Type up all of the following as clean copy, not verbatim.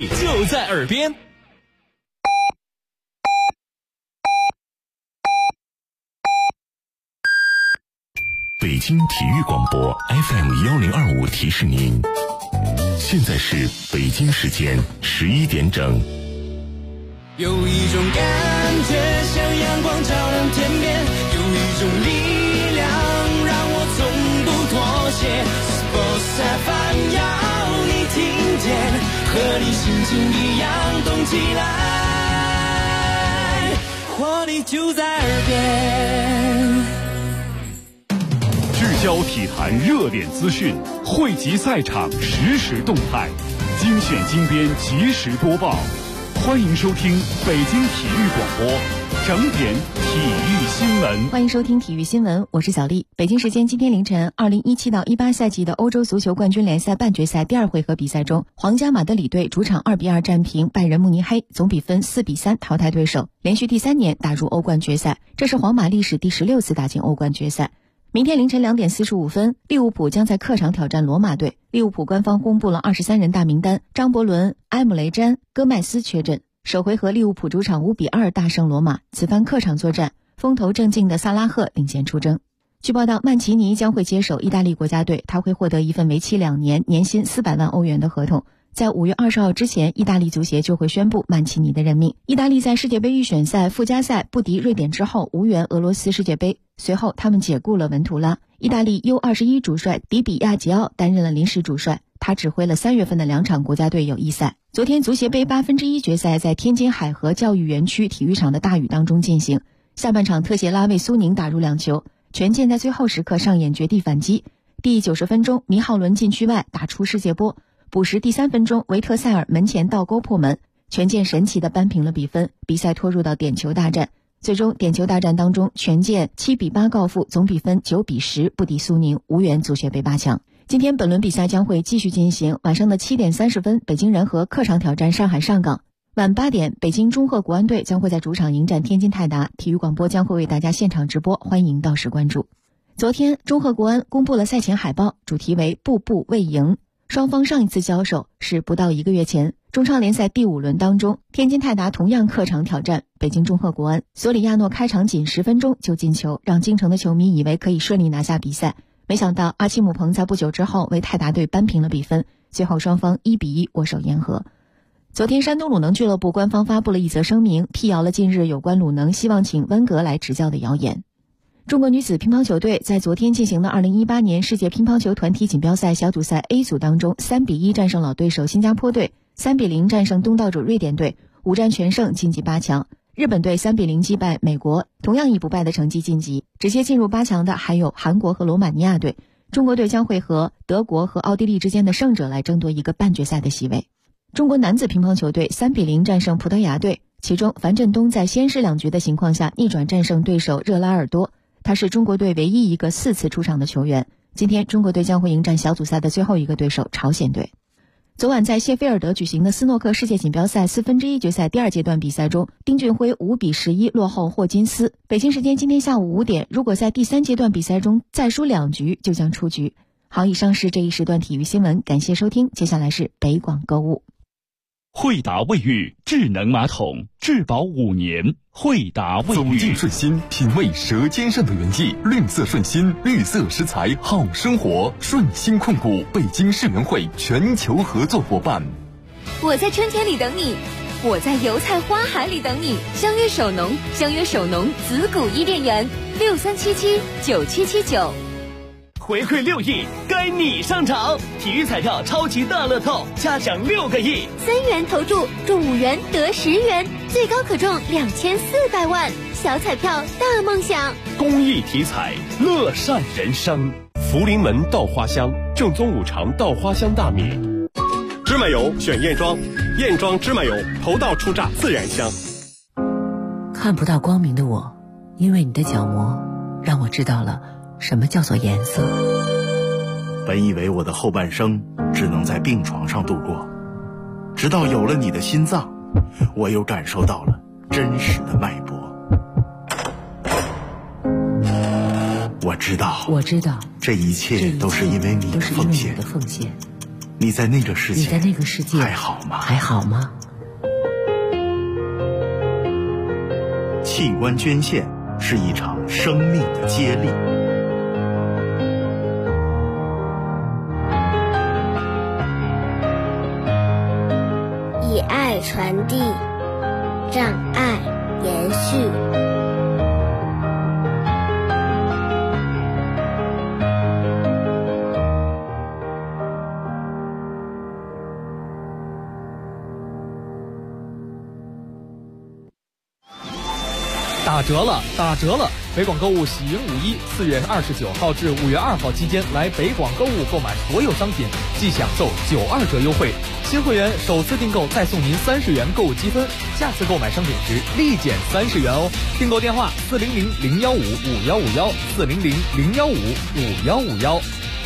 会就在耳边。 北京体育广播 FM1025提示您，现在是北京时间11点整。 有一种感觉像阳光照亮天边，有一种力量让我从不妥协。Sports FM 要你听见，和你心情一样动起来，活力就在耳边。 聚焦体坛热点资讯，汇集赛场实时动态，精选精编及时播报。欢迎收听北京体育广播整点体育新闻。 欢迎收听体育新闻，我是小丽。北京时间今天凌晨，2017到18赛季的欧洲足球冠军联赛半决赛第二回合比赛中，皇家马德里队主场2-2战平拜仁慕尼黑，总比分4-3淘汰对手，连续第3年打入欧冠决赛，这是皇马历史第16次打进欧冠决赛。明天凌晨2点45分，利物浦将在客场挑战罗马队。利物浦官方公布了23人大名单，张伯伦、埃姆雷詹、戈麦斯缺阵。首回合利物浦主场5-2大胜罗马，此番客场作战，风头正劲的萨拉赫领衔出征。据报道，曼奇尼将会接手意大利国家队，他会获得一份为期2年、年薪400万欧元的合同。在5月20号之前，意大利足协就会宣布曼奇尼的任命。意大利在世界杯预选赛附加赛不敌瑞典之后，无缘俄罗斯世界杯。随后他们解雇了文图拉。意大利 U21 主帅迪比亚吉奥担任了临时主帅，他指挥了3月份的2场国家队友谊赛。昨天足协杯1/8决赛在天津海河教育园区体育场的大雨当中进行，下半场特谢拉为苏宁打入2球，权健在最后时刻上演绝地反击。第90分钟，米浩伦禁区外打出世界波，补时第3分钟，维特塞尔门前倒钩破门，权健神奇地扳平了比分，比赛拖入到点球大战。最终点球大战当中，权健7-8告负，总比分9-10不敌苏宁，无缘足协杯8强。今天本轮比赛将会继续进行，晚上的7点30分，北京人和客场挑战上海上港。晚8点，北京中赫国安队将会在主场迎战天津泰达，体育广播将会为大家现场直播，欢迎到时关注。昨天，中赫国安公布了赛前海报，主题为步步为赢。双方上一次交手是不到1个月前。中超联赛第5轮当中，天津泰达同样客场挑战北京中赫国安，索里亚诺开场仅10分钟就进球，让京城的球迷以为可以顺利拿下比赛。没想到阿奇姆彭在不久之后为泰达队扳平了比分，最后双方1-1握手言和。昨天，山东鲁能俱乐部官方发布了一则声明，辟谣了近日有关鲁能希望请温格来执教的谣言。中国女子乒乓球队在昨天进行的2018年世界乒乓球团体锦标赛小组赛 A 组当中，3-1战胜老对手新加坡队，3-0战胜东道主瑞典队，5战全胜晋级8强。日本队3-0击败美国，同样以不败的成绩晋级。直接进入8强的还有韩国和罗马尼亚队。中国队将会和德国和奥地利之间的胜者来争夺一个半决赛的席位。中国男子乒乓球队3-0战胜葡萄牙队，其中樊振东在先失2局的情况下逆转战胜对手热拉尔多，他是中国队唯一一个4次出场的球员。今天中国队将会迎战小组赛的最后一个对手朝鲜队。昨晚在谢菲尔德举行的斯诺克世界锦标赛1/4决赛第2阶段比赛中，丁俊晖5-11落后霍金斯。北京时间今天下午5点，如果在第3阶段比赛中再输2局就将出局。好，以上是这一时段体育新闻，感谢收听，接下来是北广购物。 惠达卫浴智能马桶，质保5年。惠达卫浴， 走进顺心，品味舌尖上的原意。绿色顺心，绿色食材好生活。顺心控股北京世园会全球合作伙伴。 我在春天里等你，我在油菜花海里等你。相约首农，相约首农子谷伊甸园，63779779。 回馈6亿，该你上场！体育彩票超级大乐透，加奖6个亿 ，3元投注中5元得10元，最高可中2400万。小彩票大梦想， 公益体彩，乐善人生。 福临门稻花香，正宗5常稻花香大米。芝麻油选燕庄，燕庄芝麻油，头道初榨自然香。 看不到光明的我，因为你的角膜，让我知道了什么叫做颜色。 本以为我的后半生只能在病床上度过，直到有了你的心脏，我又感受到了真实的脉搏。我知道， 这一切都是因为你的奉献。 你在那个世界还好吗？ 还好吗？ 器官捐献是一场生命的接力。 以爱传递，让爱延续。 打折了，打折了！北广购物喜迎5·1，4月29号至5月2号期间来北广购物购买所有商品，即享受92折优惠。新会员首次订购再送您30元购物积分，下次购买商品时立减30元哦。订购电话400-015-5151，400-015-5151。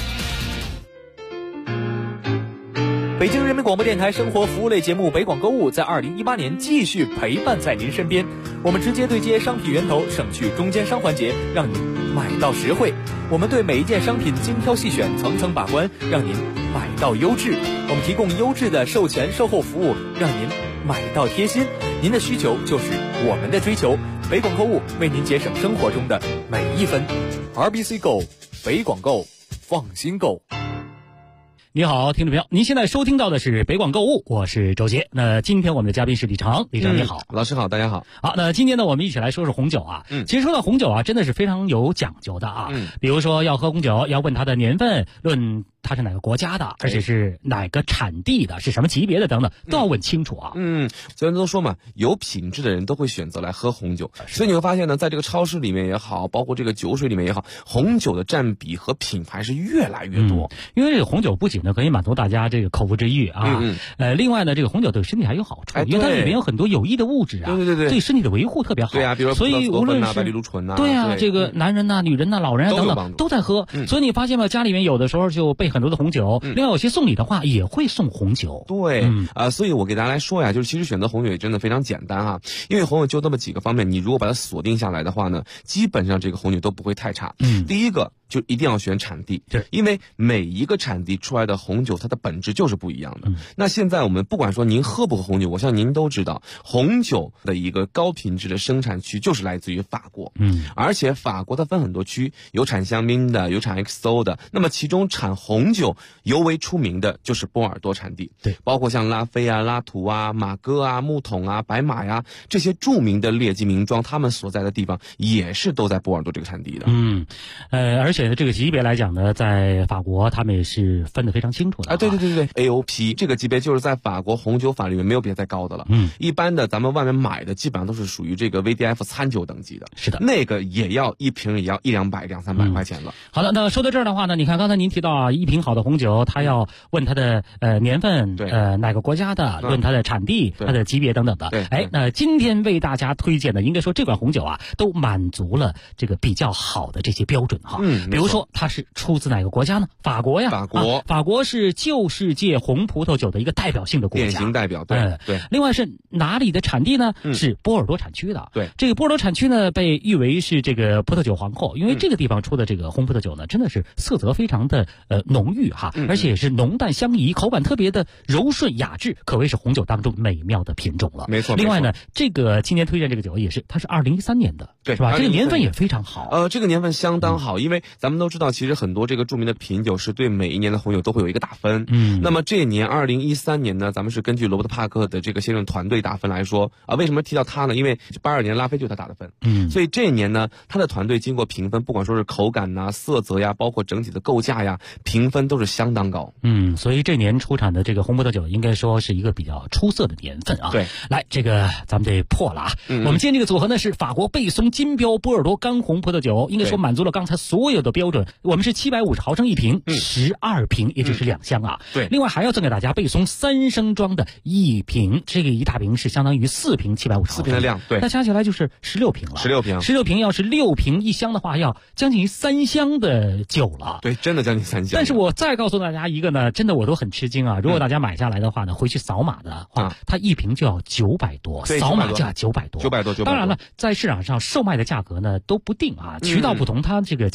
北京人民广播电台生活服务类节目北广购物在2018年继续陪伴在您身边。我们直接对接商品源头，省去中间商环节，让您买到实惠。我们对每一件商品精挑细选，层层把关，让您买到优质。我们提供优质的售前售后服务，让您买到贴心。您的需求就是我们的追求。北广购物为您节省生活中的每一分。RBC Go， 北广购，放心购。 你好，听众朋友，您现在收听到的是北广购物，我是周杰。那今天我们的嘉宾是李成，李成你好。 老师好，大家好。 好，那今天呢，我们一起来说说红酒啊。其实说到红酒啊，真的是非常有讲究的啊。比如说要喝红酒，要问它的年份，论它是哪个国家的，而且是哪个产地的，是什么级别的等等，都要问清楚啊。 所以都说嘛，有品质的人都会选择来喝红酒。所以你会发现呢，在这个超市里面也好，包括这个酒水里面也好，红酒的占比和品牌是越来越多。 因为这个红酒不仅呢可以满足大家这个口腹之欲啊，另外呢，这个红酒对身体还有好处，因为它里面有很多有益的物质啊，对身体的维护特别好。 对啊，比如说所以无论是白藜芦醇啊， 对啊，这个男人呐、女人呐、老人啊等等都在喝。所以你发现吗？家里面有的时候就备很多的红酒，另外有些送礼的话也会送红酒。 对，所以我给大家来说呀，就是其实选择红酒也真的非常简单哈，因为红酒就那么几个方面，你如果把它锁定下来的话呢，基本上这个红酒都不会太差。第一个就一定要选产地， 对， 因为每一个产地出来的红酒，它的本质就是不一样的。那现在我们不管说您喝不喝红酒，我相信您都知道，红酒的一个高品质的生产区就是来自于法国。而且法国它分很多区，有产香槟的，有产 XO 的。那么其中产红酒尤为出名的就是波尔多产地， 对， 包括像拉菲啊、拉图啊、马哥啊、木桶啊、白马呀这些著名的劣迹名庄，他们所在的地方也是都在波尔多这个产地的。 而且这个级别来讲呢，在法国他们也是分得非常清楚的。 对 AOP 这个级别就是在法国红酒法里面没有别再高的了。一般的咱们外面买的基本上都是属于这个 VDF 餐酒等级的。 是的， 那个也要一瓶也要100-200、200-300块钱了。 好的，那说到这儿的话呢，你看刚才您提到啊，一瓶好的红酒，它要问它的年份，哪个国家的，论它的产地，它的级别等等的。那今天为大家推荐的，应该说这款红酒啊，都满足了这个比较好的这些标准哈。比如说它是出自哪个国家呢？法国呀，法国是旧世界红葡萄酒的一个代表性的国家， 典型代表。对。 另外是哪里的产地呢？是波尔多产区的。 对， 这个波尔多产区呢，被誉为是这个葡萄酒皇后，因为这个地方出的这个红葡萄酒呢，真的是色泽非常的浓郁哈，而且也是浓淡相宜，口感特别的柔顺雅致，可谓是红酒当中美妙的品种了。 没错。 另外呢，这个今天推荐这个酒也是，它是2013年的， 对， 是吧？这个年份也非常好。 这个年份相当好，因为咱们都知道，其实很多这个著名的品酒是对每一年的红酒都会有一个打分。那么这一年2013年呢，咱们是根据罗伯特帕克的这个先生团队打分来说啊，为什么提到他呢？因为82年拉菲就是他打的分。所以这一年呢，他的团队经过评分，不管说是口感呐、色泽呀，包括整体的构架呀，评分都是相当高。 所以这年出产的这个红葡萄酒应该说是一个比较出色的年份啊。 对， 来这个咱们得破了啊。我们今天这个组合呢是法国贝松金标波尔多干红葡萄酒，应该说满足了刚才所有的标准。我们是750毫升一瓶，12瓶，也就是2箱啊。 对， 另外还要赠给大家贝松3升装的1瓶，这个一大瓶是相当于4瓶750毫升，4 瓶的量，对， 那加起来就是16瓶了。16瓶要是6瓶1箱的话，要将近3箱的酒了。 对，真的将近3箱。 但是我再告诉大家一个呢，真的我都很吃惊啊！如果大家买下来的话呢，回去扫码的话，它一瓶就要900多，扫码价900多。 900多。 当然了，在市场上售卖的价格呢都不定啊，渠道不同，它这个价钱也不一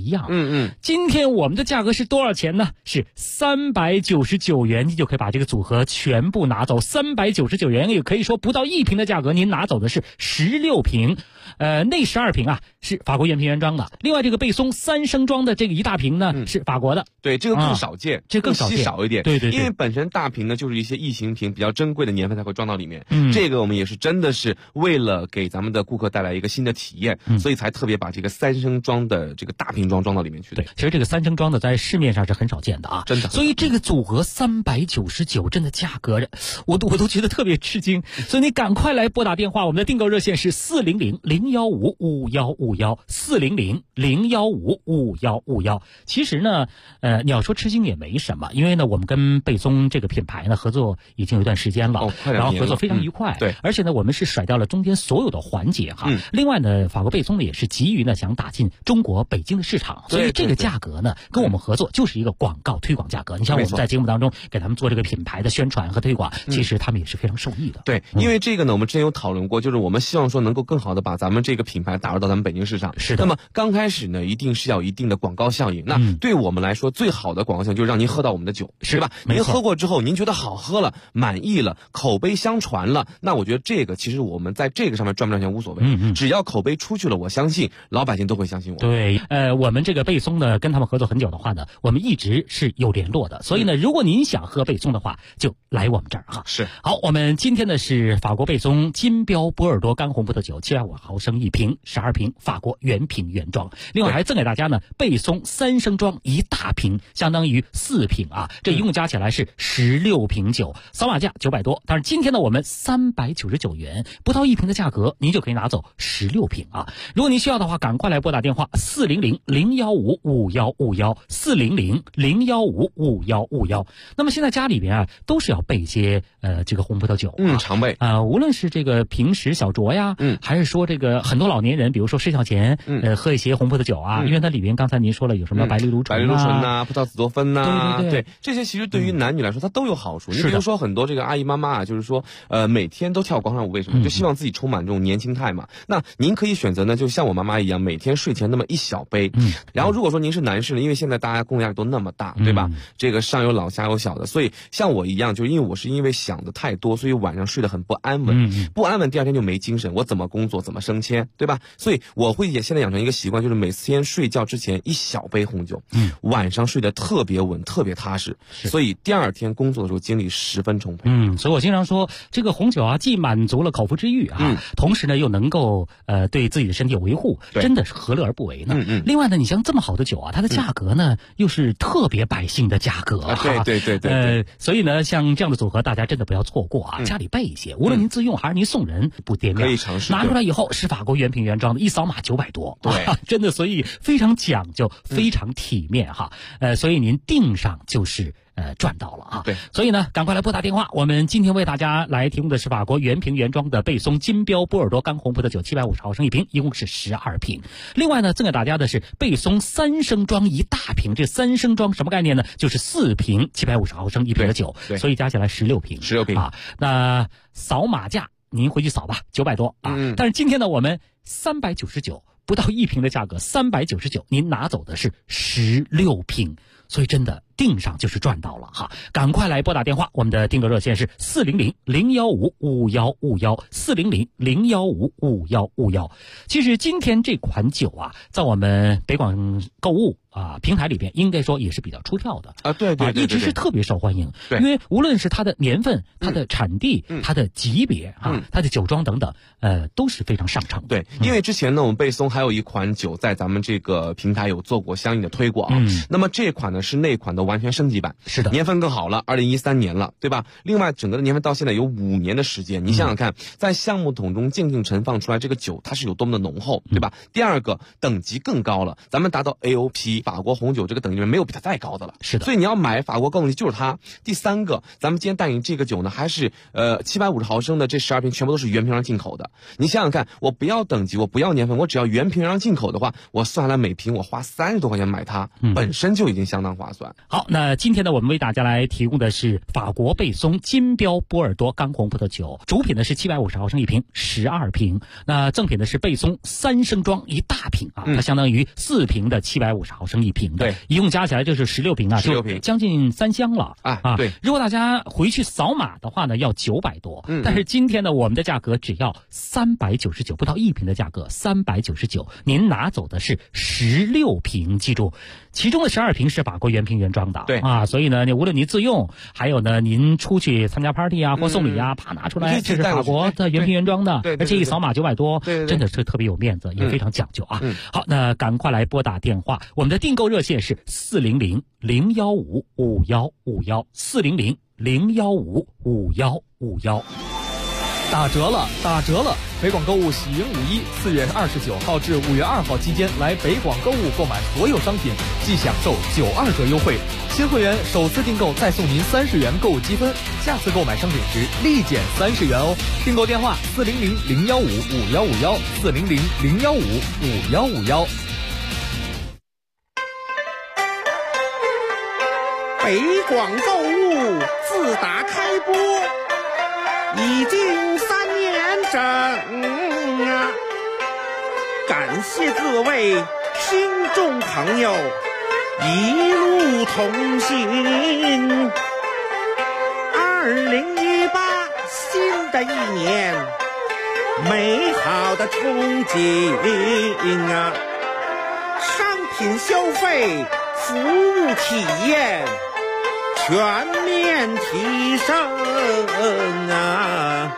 一样。今天我们的价格是多少钱呢？是399元，你就可以把这个组合全部拿走。399元也可以说不到1瓶的价格，您拿走的是16瓶。那12瓶啊是法国原瓶原装的，另外这个贝松3升装的这个1大瓶呢是法国的。 对，这个更少见， 这更稀少一点。 对， 因为本身大瓶呢就是一些异形瓶，比较珍贵的年份才会装到里面。这个我们也是真的是为了给咱们的顾客带来一个新的体验，所以才特别把这个3升装的这个大瓶装到里面去的。 对，其实这个3升装的在市面上是很少见的啊， 真的。 所以这个组合399，真的价格我都觉得特别吃惊。所以你赶快来拨打电话，我们的订购热线是400-015-5151，400-015-5151。其实呢，你要说吃惊也没什么，因为呢，我们跟贝松这个品牌呢合作已经有一段时间了，然后合作非常愉快。 对， 而且呢，我们是甩掉了中间所有的环节哈。另外呢，法国贝松呢也是急于呢想打进中国北京的市场，所以这个价格呢跟我们合作就是一个广告推广价格。你像我们在节目当中给他们做这个品牌的宣传和推广，其实他们也是非常受益的。 对，因为这个呢，我们之前有讨论过，就是我们希望说能够更好的把咱们这个品牌打入到咱们北京市场。 是的。 那么刚开始呢，一定是要有一定的广告效应。那对我们来说，最好的广告效应就是让您喝到我们的酒，是吧？您喝过之后，您觉得好喝了，满意了，口碑相传了，那我觉得这个其实我们在这个上面赚不赚钱无所谓。只要口碑出去了，我相信老百姓都会相信我。 对，我们这个贝松呢，跟他们合作很久的话呢，我们一直是有联络的。所以呢，如果您想喝贝松的话，就来我们这儿哈。 是。 好，我们今天呢是法国贝松金标波尔多干红葡萄酒，750毫升1瓶，12瓶，法国原瓶原装。另外还赠给大家呢贝松3升装1大瓶，相当于4瓶啊，这一共加起来是16瓶酒，扫码价900多。但是今天呢，我们399元，不到1瓶的价格，您就可以拿走16瓶啊。如果您需要的话，赶快来拨打电话400-015-5151，400-015-5151。那么现在家里边啊，都是要备一些这个红葡萄酒， 常备无论是这个平时小酌呀，还是说这个很多老年人，比如说睡觉前喝一些红葡萄酒啊，因为它里边刚才您说了有什么白藜芦醇呐、葡萄紫多酚呐， 对， 这些其实对于男女来说它都有好处。你比如说很多这个阿姨妈妈啊，就是说每天都跳广场舞，为什么？就希望自己充满这种年轻态嘛。那您可以选择呢，就像我妈妈一样，每天睡前那么1小杯。然后如果说您是男士呢，因为现在大家工作压力都那么大，对吧？这个上有老下有小的，所以像我一样，就是因为想的太多，所以晚上睡得很不安稳，不安稳，第二天就没精神，我怎么工作，怎么升迁，对吧？所以我会现在养成一个习惯，就是每天睡觉之前1小杯红酒，晚上睡得特别稳，特别踏实，所以第二天工作的时候精力十分充沛。 所以我经常说，这个红酒啊，既满足了口腹之欲啊，同时呢又能够对自己的身体有维护，真的是何乐而不为呢？另外呢，你像这么好的酒啊，它的价格呢又是特别百姓的价格对。 所以呢，像这样的组合，大家真的不要错过啊！家里备一些，无论您自用还是您送人，不掂量， 可以尝试。 拿出来以后是法国原瓶原装的，一扫码900多， 对， 真的，所以非常讲究，非常体面哈。所以您订上就是赚到了啊！ 对， 所以呢，赶快来拨打电话。我们今天为大家来提供的是法国原瓶原装的贝松金标波尔多干红葡萄酒，750毫升1瓶，一共是12瓶。另外呢，赠给大家的是贝松3升装1大瓶。这3升装什么概念呢？就是4瓶750毫升1瓶的酒，所以加起来16瓶啊。那扫码价您回去扫吧，900多啊。但是今天呢，我们399不到1瓶的价格，399您拿走的是16瓶。所以真的订上就是赚到了哈！赶快来拨打电话，我们的订购热线是400-015-5151，400-015-5151。其实今天这款酒啊，在我们北广购物平台里边，应该说也是比较出挑的啊，对， 一直是特别受欢迎。 对， 因为无论是它的年份、它的产地、它的级别它的酒庄等等，都是非常上乘。 对，因为之前呢，我们贝松还有一款酒在咱们这个平台有做过相应的推广。那么这款呢是那款的完全升级版， 是的， 年份更好了，2013年了，对吧？另外整个的年份到现在有5年的时间，你想想看，在橡木桶中静静陈放出来这个酒，它是有多么的浓厚，对吧？第二个等级更高了，咱们达到 AOP 法国红酒这个等级里面没有比它再高的了。 是的， 所以你要买法国高等级就是它。第三个，咱们今天带领这个酒呢，还是750毫升的这12瓶全部都是原瓶上进口的。你想想看，我不要等级，我不要年份，我只要原瓶上进口的话，我算下来每瓶我花30多块钱买它，本身就已经相当划算。 好，那今天呢，我们为大家来提供的是法国贝松金标波尔多干红葡萄酒，主品呢是750毫升一瓶，12瓶。那赠品呢是贝松3升装一大瓶啊，它相当于4瓶的750毫升一瓶的， 对， 一共加起来就是16瓶啊，16瓶，将近3箱了啊。对， 如果大家回去扫码的话呢，要900多，但是今天呢，我们的价格只要399，不到1瓶的价格399，您拿走的是16瓶，记住，其中的12瓶是法国原瓶原装的， 对啊，所以呢，无论你自用，还有呢，您出去参加 party 啊或送礼啊，啪拿出来，这是法国的原瓶原装的，而且一扫码900多，真的是特别有面子，也非常讲究啊。好，那赶快来拨打电话，我们的订购热线是400-015-5151，400-015-5151。 打折了，打折了！北广购物喜迎5·1，4月29号至5月2号期间来北广购物购买所有商品，即享受92折优惠。新会员首次订购再送您30元购物积分，下次购买商品时立减30元哦。订购电话400-015-5151，400-015-5151。 北广购物自打开播已经3年整啊！感谢各位听众朋友一路同行。2018新的一年，美好的憧憬啊！商品消费，服务体验全面提升啊！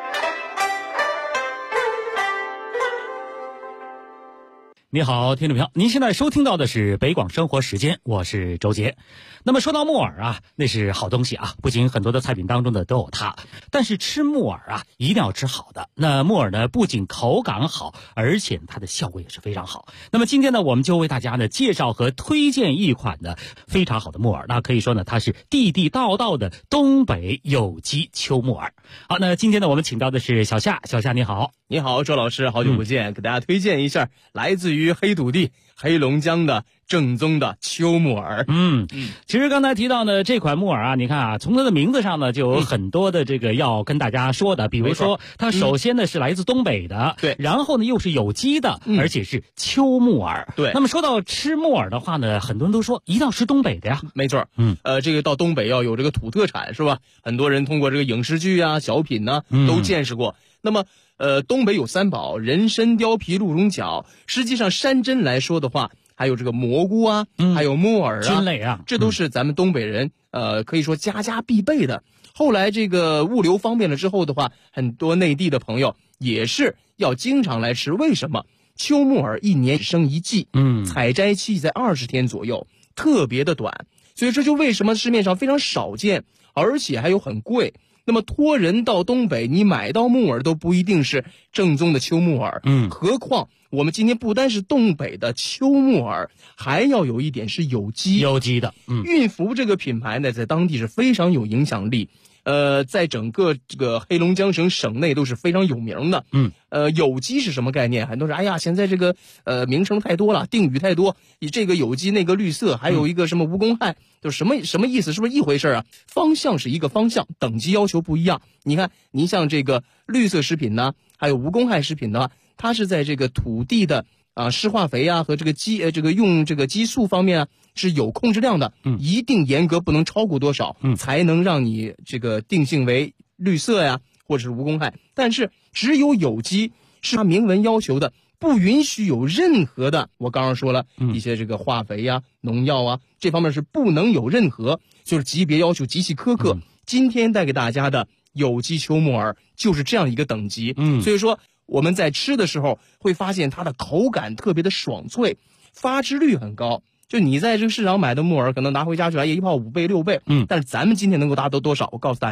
你好，听众朋友，您现在收听到的是北广生活时间，我是周杰。那么说到木耳啊，那是好东西啊，不仅很多的菜品当中的都有它，但是吃木耳啊，一定要吃好的。那木耳呢，不仅口感好，而且它的效果也是非常好。那么今天呢，我们就为大家呢介绍和推荐一款的非常好的木耳，那可以说呢，它是地地道道的东北有机秋木耳。好，那今天呢，我们请到的是小夏，小夏你好。 你好，周老师，好久不见，给大家推荐一下来自于黑土地黑龙江的正宗的秋木耳。 其实刚才提到呢，这款木耳啊，你看啊，从它的名字上呢，就有很多的这个要跟大家说的，比如说它首先呢是来自东北的， 对， 然后呢又是有机的，而且是秋木耳。 对， 那么说到吃木耳的话呢，很多人都说一定要吃东北的呀。 没错，这个到东北要有这个土特产是吧？很多人通过这个影视剧啊、小品呢都见识过。那么东北有3宝：人参、貂皮、鹿茸角。实际上山珍来说的话，还有这个蘑菇啊，还有木耳啊， 菌类啊， 这都是咱们东北人可以说家家必备的。后来这个物流方便了之后的话，很多内地的朋友也是要经常来吃。为什么？秋木耳1年只生1季，采摘期在20天左右，特别的短，所以这就为什么市面上非常少见，而且还有很贵。那么托人到东北，你买到木耳都不一定是正宗的秋木耳，何况我们今天不单是东北的秋木耳，还要有一点是有机的。 韵福这个品牌呢，在当地是非常有影响力，在整个这个黑龙江省内都是非常有名的。有机是什么概念？很多人哎呀，现在这个名称太多了，定语太多，你这个有机那个绿色，还有一个什么无公害，就什么意思？是不是一回事啊？方向是一个方向，等级要求不一样。你看，您像这个绿色食品呢，还有无公害食品呢，它是在这个土地的施化肥啊和这个用这个激素方面啊是有控制量的，一定严格，不能超过多少，才能让你这个定性为绿色呀，或者是无公害。但是只有有机是它明文要求的，不允许有任何的，我刚刚说了一些这个化肥呀、农药啊，这方面是不能有任何，就是级别要求极其苛刻。今天带给大家的有机秋木耳就是这样一个等级，所以说我们在吃的时候会发现它的口感特别的爽脆，发汁率很高。就你在这个市场买的木耳，可能拿回家去，1泡5倍6倍，但是咱们今天能够达到多少？我告诉大家，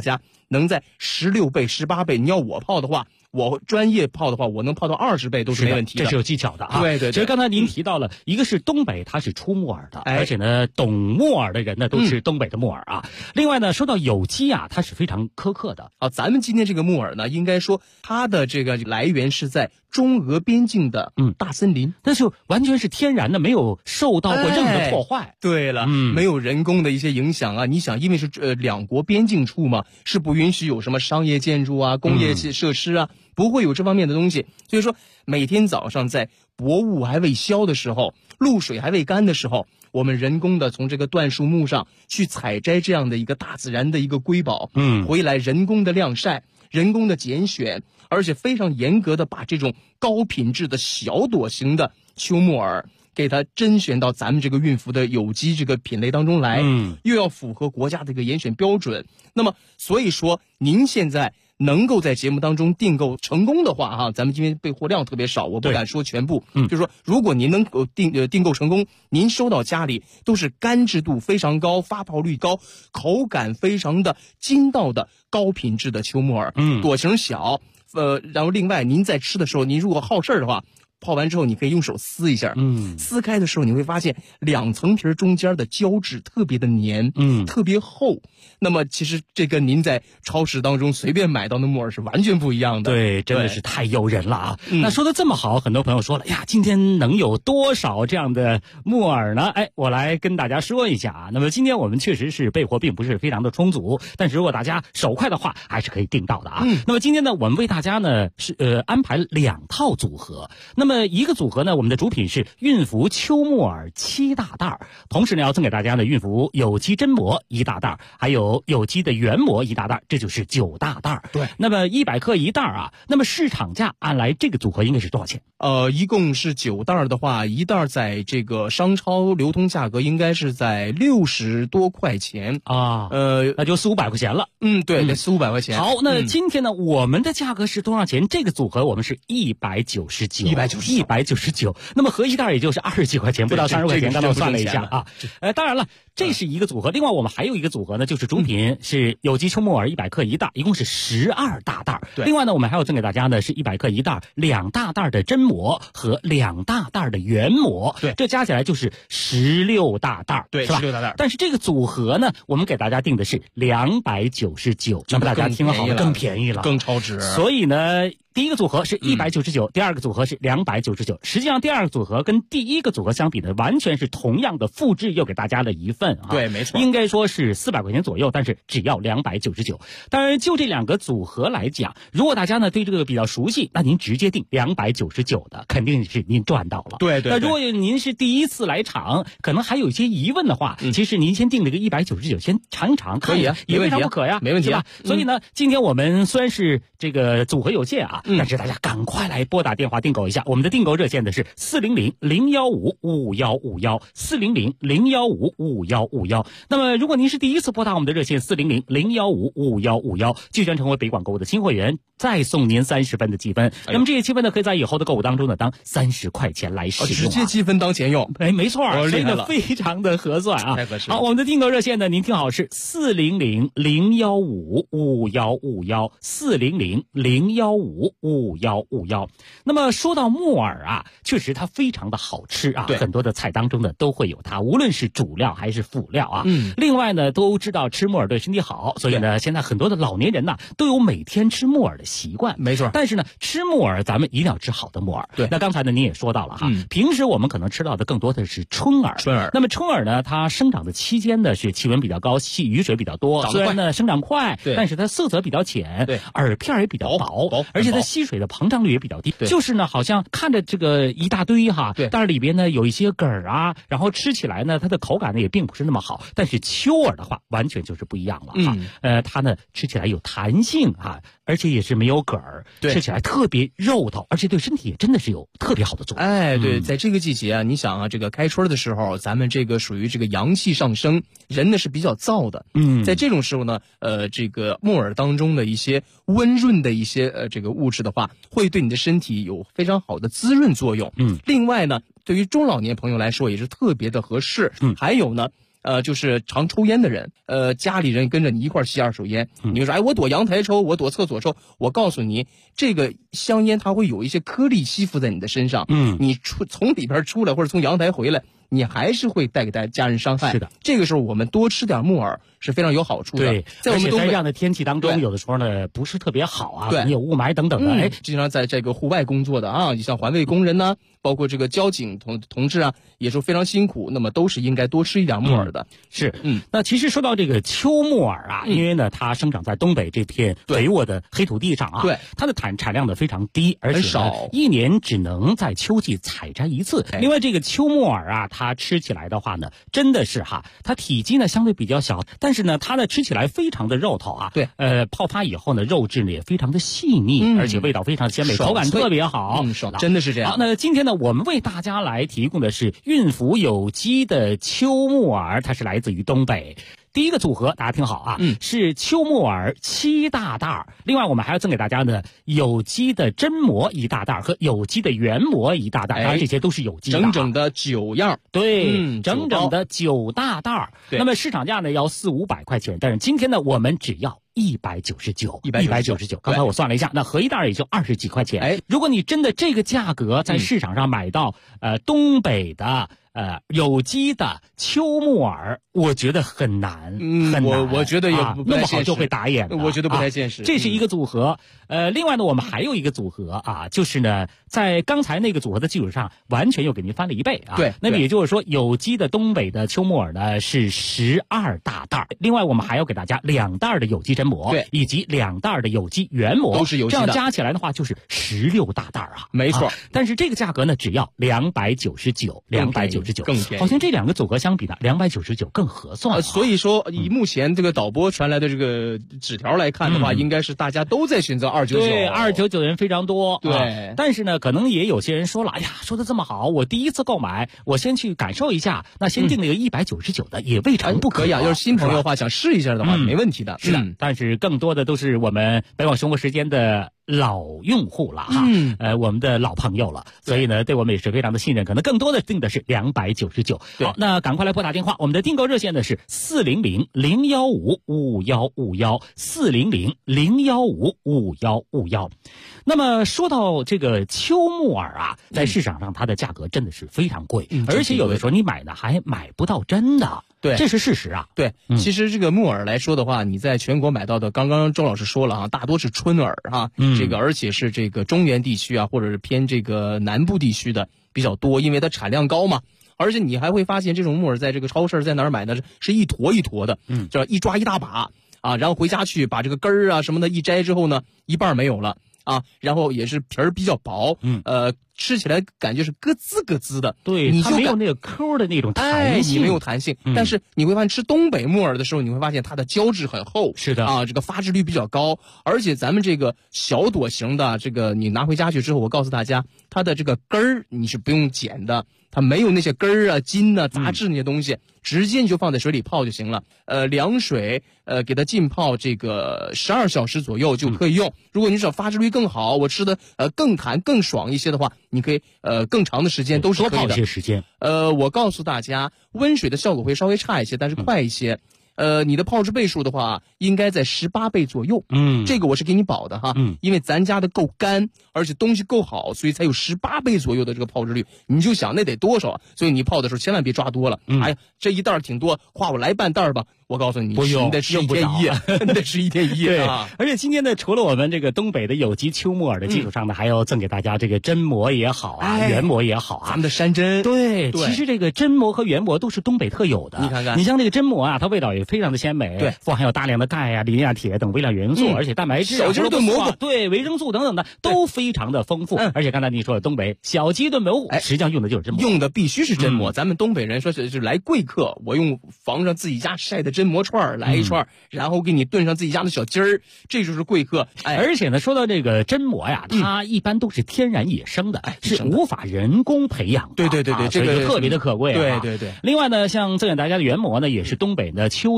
能在16倍、18倍。你要我泡的话，我专业泡的话，我能泡到20倍都是没问题的。 这是有技巧的啊。 对。 其实刚才您提到了，一个是东北，它是出木耳的，而且呢，懂木耳的人呢都是东北的木耳啊。另外呢，说到有机啊，它是非常苛刻的啊。咱们今天这个木耳呢，应该说它的这个来源是在中俄边境的大森林， 但是完全是天然的，没有受到过任何的破坏。 对了，没有人工的一些影响啊。你想，因为是两国边境处嘛，是不允许有什么商业建筑啊、工业设施啊，不会有这方面的东西。所以说，每天早上在薄雾还未消的时候，露水还未干的时候，我们人工的从这个椴树木上去采摘这样的一个大自然的一个瑰宝，回来人工的晾晒，人工的拣选，而且非常严格的把这种高品质的小朵型的秋木耳给它甄选到咱们这个运福的有机这个品类当中来，又要符合国家的一个严选标准。那么所以说，您现在能够在节目当中订购成功的话哈，咱们今天备货量特别少，我不敢说全部，就是说如果您能够订购成功，您收到家里都是干制度非常高、发泡率高、口感非常的筋道的高品质的秋木耳，朵型小，然后另外您在吃的时候，您如果好事儿的话，泡完之后你可以用手撕一下，撕开的时候你会发现2层皮中间的胶质特别的黏，特别厚。那么其实这跟您在超市当中随便买到的木耳是完全不一样的。 对，真的是太诱人了啊！那说的这么好，很多朋友说了呀，今天能有多少这样的木耳呢？我来跟大家说一下啊。那么今天我们确实是备货并不是非常的充足，但是如果大家手快的话，还是可以订到的啊。那么今天呢，我们为大家呢是安排2套组合。那么一个组合呢，我们的主品是运福秋木耳7大袋，同时呢要赠给大家呢运福有机榛蘑1大袋，还有有机的原蘑1大袋，这就是9大袋。 对， 那么100克1袋啊，那么市场价按来这个组合应该是多少钱？ 一共是9袋的话，一袋在这个商超流通价格应该是在60多块钱啊，那就400-500块钱了。 对，得400-500块钱。 好，那今天呢，我们的价格是多少钱？这个组合我们是199，那么合一袋也就是20几块钱，不到30块钱。刚才我算了一下啊，当然了，这是一个组合。另外我们还有一个组合呢，就是主品是有机秋木耳100克1袋，一共是12大袋。另外呢，我们还要赠给大家呢是100克1袋2大袋的榛蘑和2大袋的原蘑， 对， 这加起来就是16大袋， 对， 是吧 ？16大袋。 但是这个组合呢，我们给大家定的是299，那么大家听好了，更便宜了， 更超值。 所以呢，第一个组合是199，第二个组合是299。实际上，第二个组合跟第一个组合相比呢，完全是同样的复制，又给大家了一份啊。 对，没错， 应该说是400块钱左右，但是只要299。当然，就这2个组合来讲，如果大家呢对这个比较熟悉，那您直接订299的，肯定是您赚到了。 对。 那如果您是第一次来尝，可能还有一些疑问的话，其实您先订这个199，先尝一尝， 可以啊， 也未尝不可呀， 没问题吧？所以呢，今天我们虽然是这个组合有限啊，但是大家赶快来拨打电话订购一下，我们的订购热线的是400-015-5151，400-015-5151。那么如果您是第一次拨打我们的热线400-015-5151，即将成为北广购物的新会员，再送您30分的积分。那么这些积分呢，可以在以后的购物当中呢当30块钱来使用， 直接积分当钱用。 没错，所以呢非常的合算啊， 太合适了。 好，我们的订购热线呢，您听好是400-015-5151，400-015-5151。那么说到木耳啊，确实它非常的好吃啊，很多的菜当中呢都会有它，无论是主料还是辅料啊。另外呢，都知道吃木耳对身体好，所以呢，现在很多的老年人呢都有每天吃木耳的习惯。 没错， 但是呢，吃木耳咱们一定要吃好的木耳。 对， 那刚才呢您也说到了哈，平时我们可能吃到的更多的是春耳。那么春耳呢，它生长的期间呢是气温比较高，雨水比较多，虽然呢生长快，但是它色泽比较浅，耳片也比较薄，而且它吸水的膨胀率也比较低。就是呢，好像看着这个一大堆哈，但是里边呢有一些梗啊，然后吃起来呢它的口感呢也并不是那么好。但是秋耳的话，完全就是不一样了哈。它呢吃起来有弹性啊，而且也是没有梗儿，吃起来特别肉头，而且对身体也真的是有特别好的作用。 对，在这个季节啊，你想啊，这个开春的时候，咱们这个属于这个阳气上升，人呢是比较燥的。在这种时候呢，这个木耳当中的一些温润的一些这个物质的话，会对你的身体有非常好的滋润作用。另外呢，对于中老年朋友来说也是特别的合适。还有呢， 就是常抽烟的人，家里人跟着你一块吸二手烟，你就说，哎，我躲阳台抽，我躲厕所抽。我告诉你，这个香烟它会有一些颗粒吸附在你的身上，你从里边出来或者从阳台回来，你还是会带给家人伤害。 是的， 这个时候我们多吃点木耳是非常有好处的。 对， 在我们这样的天气当中，有的时候呢不是特别好啊， 对， 你有雾霾等等的。 经常在这个户外工作的啊，你像环卫工人呢，包括这个交警同志啊，也是非常辛苦，那么都是应该多吃一点木耳的。 是，那其实说到这个秋木耳啊，因为呢它生长在东北这片肥沃的黑土地上啊， 对， 它的产量呢非常低，而且少， 一年只能在秋季采摘一次。另外，这个秋木耳啊，它吃起来的话呢，真的是它体积呢相对比较小，但是呢它呢吃起来非常的肉头啊。 对， 泡发以后呢，肉质呢也非常的细腻，而且味道非常鲜美，口感特别好。 爽，真的是这样。 好，那今天呢，我们为大家来提供的是运福有机的秋木耳，它是来自于东北。第一个组合大家听好啊，是秋木耳7大袋，另外我们还要赠给大家呢有机的榛蘑1大袋和有机的原蘑1大袋，当然这些都是有机的， 整整的9样。 对，整整的9大袋。那么市场价呢要400-500块钱，但是今天呢我们只要199。刚才我算了一下，那合一袋也就20几块钱。如果你真的这个价格在市场上买到东北的有机的秋木耳，我觉得很难，很难。 我觉得也弄不好就会打眼， 我觉得不太现实。 这是一个组合。另外呢，我们还有一个组合啊，就是呢，在刚才那个组合的基础上，完全又给您翻了一倍啊。 对， 那么也就是说，有机的东北的秋木耳呢是12大袋，另外我们还要给大家2袋的有机榛蘑， 对， 以及2袋的有机原蘑， 都是有机的。 这样加起来的话，就是16大袋啊。 没错。 但是这个价格呢，只要299， 更便宜。 好像这2个组合相比呢，299更合算。 所以说，以目前这个导播传来的这个纸条来看的话，应该是大家都在选择299。 对，299的人非常多。 对， 但是呢，可能也有些人说了，哎呀，说的这么好，我第一次购买，我先去感受一下，那先定那个199的也未尝不可以。 要是新朋友的话，想试一下的话，没问题的。 是的，但是更多的都是我们北广生活时间的老用户了哈，我们的老朋友了，所以呢，对我们也是非常的信任，可能更多的定的是299。好，那赶快来拨打电话，我们的订购热线呢是400-015-5151，400-015-5151。那么说到这个秋木耳啊，在市场上它的价格真的是非常贵，而且有的时候你买呢还买不到真的。 对， 这是事实啊。 对，其实这个木耳来说的话，你在全国买到的，刚刚周老师说了啊，大多是春耳哈，这个而且是这个中原地区啊，或者是偏这个南部地区的比较多，因为它产量高嘛。而且你还会发现，这种木耳在这个超市在哪儿买呢？是一坨一坨的，叫一抓一大把啊，然后回家去把这个根儿啊什么的一摘之后呢，一半没有了啊，然后也是皮儿比较薄，吃起来感觉是咯吱咯吱的， 对， 你就没有那个抠的那种弹性， 你没有弹性。但是你会发现吃东北木耳的时候，你会发现它的胶质很厚， 是的啊，这个发质率比较高，而且咱们这个小朵型的这个你拿回家去之后，我告诉大家，它的这个根儿你是不用剪的，它没有那些根儿啊、筋啊、杂质那些东西，直接你就放在水里泡就行了。凉水给它浸泡这个12小时左右就可以用。如果你想发质率更好，我吃的更弹更爽一些的话，你可以更长的时间都是可以的。 多泡一些时间。 我告诉大家，温水的效果会稍微差一些，但是快一些。你的泡制倍数的话，应该在18倍左右。这个我是给你保的哈。因为咱家的够干，而且东西够好，所以才有18倍左右的这个泡制率。你就想那得多少啊？所以你泡的时候千万别抓多了。哎呀，这一袋挺多，我来半袋吧。我告诉你，你得吃1天1夜，你得吃1天1夜啊！ 而且今天呢，除了我们这个东北的有机秋木耳的基础上呢，还要赠给大家这个榛蘑也好啊，原蘑也好啊， 咱们的山珍。 对，其实这个榛蘑和原蘑都是东北特有的。 你看看， 你像这个榛蘑啊，它味道也非常的鲜美， 对， 富含有大量的钙啊、磷啊、铁等微量元素，而且蛋白质、 小鸡炖蘑菇， 对，维生素等等的都非常的丰富。而且刚才你说的东北小鸡炖蘑菇，实际上用的就是榛蘑， 用的必须是榛蘑。咱们东北人说是来贵客，我用房上自己家晒的榛蘑串来一串，然后给你炖上自己家的小鸡儿，这就是贵客。 而且呢，说到这个榛蘑呀，它一般都是天然野生的，是无法人工培养的。 对， 这个特别的可贵。 对。 另外呢，像赠给大家的原蘑呢，也是东北的秋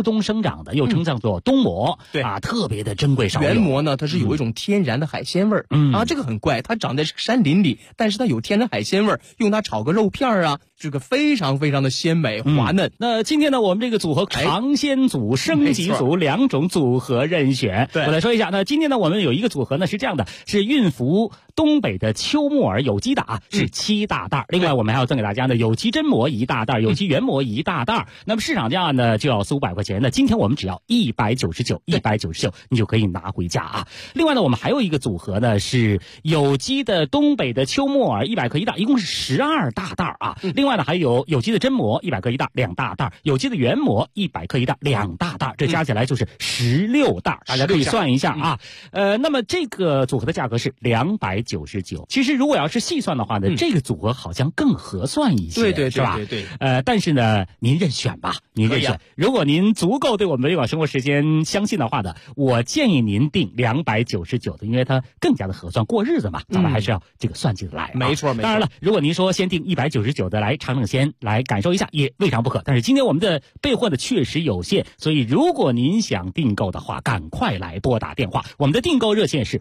秋冬生长的，又称叫做冬蘑， 对啊，特别的珍贵少有。 原蘑呢，它是有一种天然的海鲜味儿，这个很怪，它长在山林里，但是它有天然海鲜味儿，用它炒个肉片啊，这个非常非常的鲜美滑嫩。 那今天呢，我们这个组合尝鲜组、升级组2种组合任选。 对， 我来说一下。那今天呢，我们有一个组合呢是这样的，是运福东北的秋木耳有机的啊，是7大袋。另外我们还要赠给大家呢有机真蘑1大袋，有机原蘑1大袋。那么市场价呢就要400-500块钱，那今天我们只要199，你就可以拿回家啊。另外呢，我们还有一个组合呢是有机的东北的秋木耳100克1袋，一共是12大袋啊。另外呢还有有机的真蘑100克1袋2大袋，有机的原蘑100克1袋2大袋，这加起来就是16袋，大家可以算一下啊。那么这个组合的价格是299。其实如果要是细算的话呢，这个组合好像更合算一些， 对， 是吧？但是呢，您任选吧，您任选。如果您足够对我们北广生活时间相信的话呢，我建议您订299的，因为它更加的合算，过日子嘛，咱们还是要这个算起来。 没错。 当然了，如果您说先订199的来尝尝鲜，来感受一下，也未尝不可。但是今天我们的备货呢确实有限，所以如果您想订购的话，赶快来拨打电话。我们的订购热线是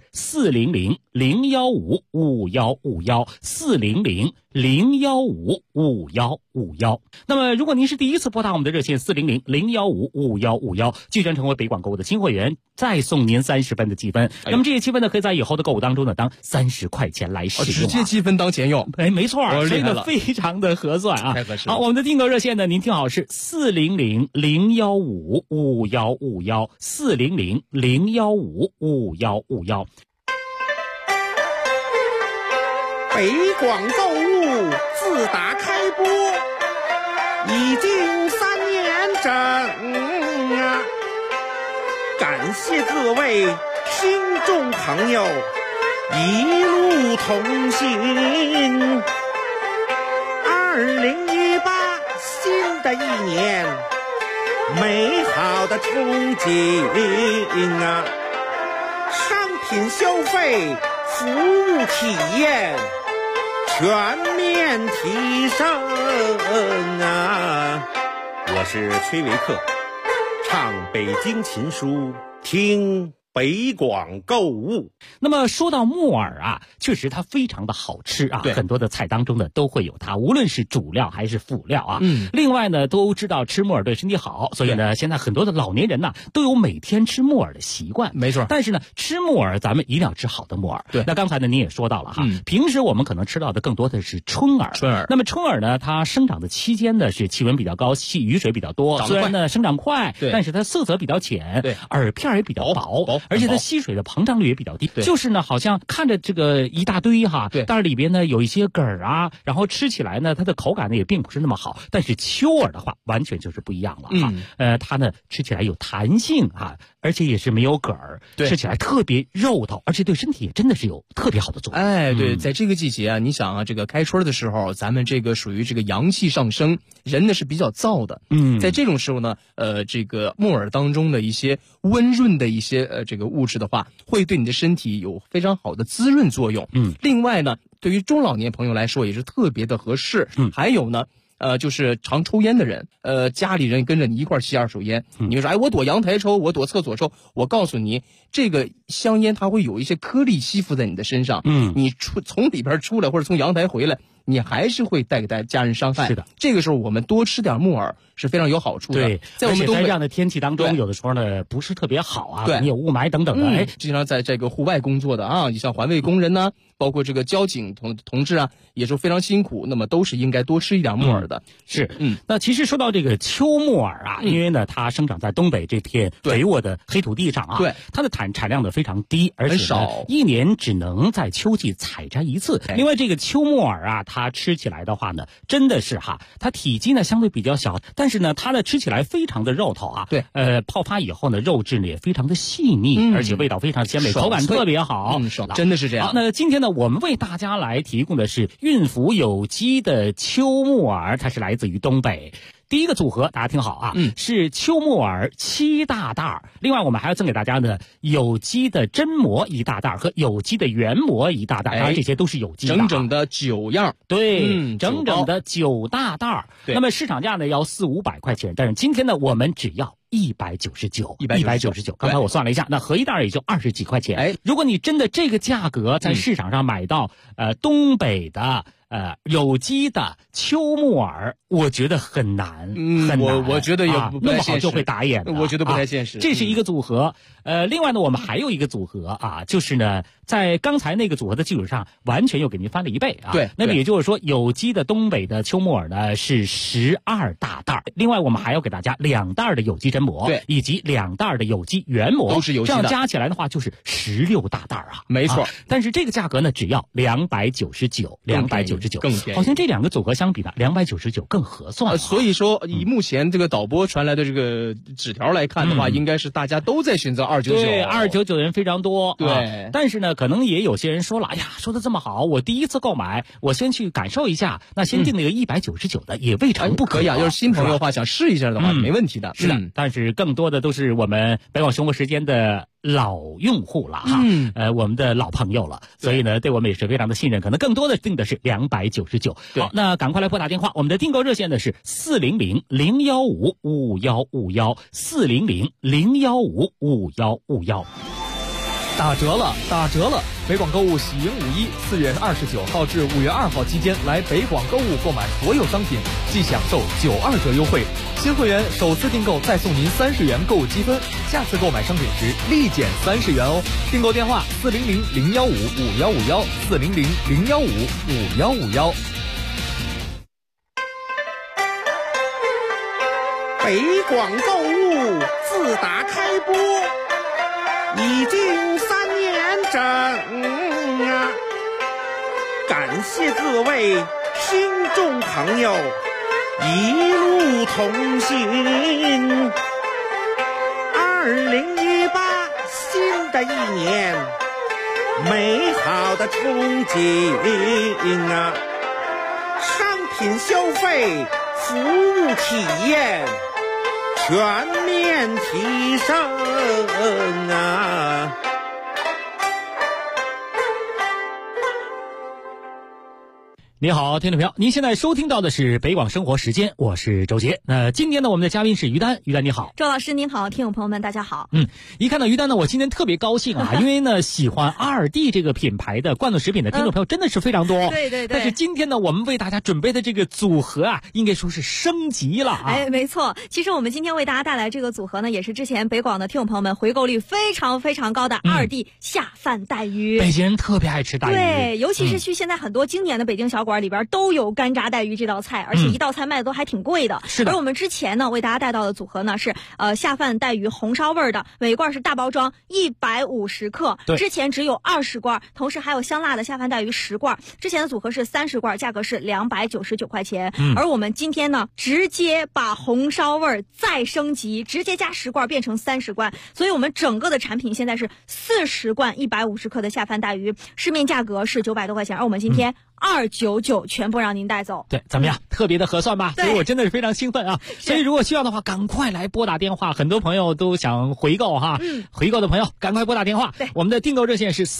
400-015-5151，400-015-5151。那么如果您是第一次拨打我们的热线400-015-5151，即将成为北广购物的新会员，再送您30分的积分。那么这些积分呢，可以在以后的购物当中呢当30块钱来使用， 直接积分当钱用。 没错，所以呢非常的合算啊， 太合适了。 好，我们的订购热线呢，您听好是400-015-5151，400-015-5151。 北广购物自打开播已经3年整啊，感谢各位听众朋友一路同行。2018新的一年，美好的憧憬啊，商品消费、服务体验全面提升啊！我是崔维克，唱北京琴书，听北广购物。 那么说到木耳啊，确实它非常的好吃啊，很多的菜当中呢都会有它，无论是主料还是辅料啊。另外呢，都知道吃木耳对身体好，所以呢，现在很多的老年人呢都有每天吃木耳的习惯。 没错。 但是呢，吃木耳咱们一定要吃好的木耳。 对。 那刚才呢您也说到了哈，平时我们可能吃到的更多的是春耳。那么春耳呢，它生长的期间呢是气温比较高，雨水比较多，虽然呢生长快，但是它色泽比较浅，耳片也比较薄，而且它吸水的膨胀率也比较低。就是呢，好像看着这个一大堆哈，但是里边呢有一些梗儿啊，然后吃起来呢它的口感呢也并不是那么好。但是秋耳的话完全就是不一样了哈，它呢吃起来有弹性啊，而且也是没有梗儿，吃起来特别肉头，而且对身体也真的是有特别好的作用。 对，在这个季节啊，你想啊，这个开春的时候，咱们这个属于这个阳气上升，人呢是比较燥的。在这种时候呢，这个木耳当中的一些温润的一些这个物质的话，会对你的身体有非常好的滋润作用。另外呢，对于中老年朋友来说也是特别的合适。还有呢，就是常抽烟的人，家里人跟着你一块儿吸2手烟，你就说，我躲阳台抽，我躲厕所抽。我告诉你，这个香烟它会有一些颗粒吸附在你的身上，你从里边出来或者从阳台回来，你还是会带给家人伤害。 是的， 这个时候我们多吃点木耳是非常有好处的。 对， 在我们在这样的天气当中，有的时候呢不是特别好啊，你有雾霾等等的。 经常在这个户外工作的啊，你像环卫工人呢，包括这个交警同志啊，也是非常辛苦，那么都是应该多吃一点木耳的。 那其实说到这个秋木耳啊，因为呢它生长在东北这片肥沃的黑土地上啊，它的产量呢非常低，而且呢一年只能在秋季采摘一次。另外这个秋木耳啊，它吃起来的话呢，真的是它体积呢相对比较小，但是呢它的吃起来非常的肉头啊。泡发以后呢，肉质呢也非常的细腻，而且味道非常鲜美，口感特别好。 真的是这样。 好，那今天呢，我们为大家来提供的是运福有机的秋木耳，它是来自于东北。第一个组合大家听好啊，是秋木耳7大袋，另外我们还要赠给大家的有机的真蘑1大袋和有机的原蘑1大袋，当然这些都是有机的， 整整的9样。 对，整整的9大袋。那么市场价呢要400-500块钱，但是今天呢我们只要 199，刚才我算了一下，那合一袋也就20几块钱。 哎， 如果你真的这个价格在市场上买到东北的有机的秋木耳，我觉得很难，很难。 我觉得也不那么好太现实， 就会打眼的， 我觉得不太现实。 这是一个组合。另外呢，我们还有一个组合啊，就是呢，在刚才那个组合的基础上，完全又给您翻了1倍啊。 对， 那么也就是说，有机的东北的秋木耳呢是12大袋，另外我们还要给大家2袋的有机榛蘑， 对， 以及2袋的有机原蘑， 都是有机的， 这样加起来的话就是16大袋啊。 没错， 但是这个价格呢，只要299，299， 更便宜。 好像这2个组合相比呢，299更合算。 所以说，以目前这个导播传来的这个纸条来看的话，应该是大家都在选择299。 对，299的人非常多。 对， 但是呢，可能也有些人说了，哎呀，说的这么好，我第一次购买，我先去感受一下，那先定那个199的也未尝不可以啊。要是新朋友的话，想试一下的话，没问题的。 是的，但是更多的都是我们北广生活时间的老用户了哈，我们的老朋友了，所以呢，对我们也是非常的信任，可能更多的定的是299。好，那赶快来拨打电话，我们的订购热线呢是400-015-5151，400-015-5151。 打折了，打折了！北广购物喜迎5·1，4月29号至5月2号期间来北广购物购买所有商品，即享受92折优惠。新会员首次订购再送您30元购物积分，下次购买商品时立减30元哦。订购电话400-015-5151，400-015-5151。 北广购物自打开播已经3年整啊！感谢各位听众朋友一路同行。2018新的一年，美好的憧憬啊！商品消费，服务体验全面提升啊！ 你好，听众朋友，您现在收听到的是北广生活时间，我是周杰。那今天呢，我们的嘉宾是于丹，于丹你好。 周老师您好，听众朋友们大家好。 一看到于丹呢，我今天特别高兴啊，因为呢，喜欢2D这个品牌的罐头食品的听众朋友真的是非常多。 对对对。 但是今天呢，我们为大家准备的这个组合啊，应该说是升级了啊。 哎，没错。其实我们今天为大家带来这个组合呢，也是之前北广的听众朋友们回购率非常非常高的2D下饭带鱼。 北京人特别爱吃带鱼。 对，尤其是去现在很多经典的北京小馆里边都有干炸带鱼这道菜，而且一道菜卖的都还挺贵的。 是的。 而我们之前呢为大家带到的组合呢是下饭带鱼红烧味的，每罐是大包装150克，之前只有20罐，同时还有香辣的下饭带鱼10罐。之前的组合是30罐，价格是299块钱。而我们今天呢直接把红烧味再升级，直接加10罐变成30罐，所以我们整个的产品现在是40罐150克的下饭带鱼，市面价格是900多块钱，而我们今天299全部让您带走。 对，怎么样？特别的合算吧？ 对， 所以我真的是非常兴奋啊！所以如果需要的话，赶快来拨打电话。很多朋友都想回购哈，回购的朋友赶快拨打电话。 对， 我们的订购热线是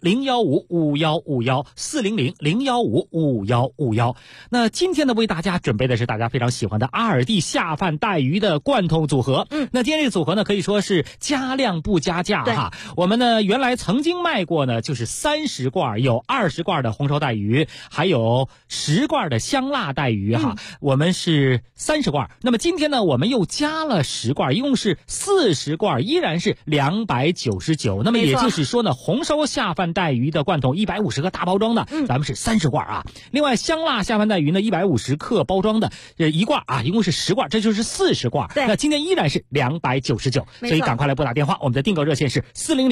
400-015-5151，400-015-5151。那今天呢，为大家准备的是大家非常喜欢的2D下饭带鱼的罐头组合。那今天这个组合呢，可以说是加量不加价哈。我们呢原来曾经卖过呢，就是30罐，有20罐的红烧带鱼，还有10罐的香辣带鱼哈。我们是30罐，那么今天呢，我们又加了10罐，一共是40罐，依然是299。那么也就是说呢，红烧下饭带鱼的罐头150克大包装的，咱们是30罐啊。另外香辣下饭带鱼呢150克包装的1罐啊，一共是10罐，这就是40罐。那今天依然是299，所以赶快来拨打电话，我们的订购热线是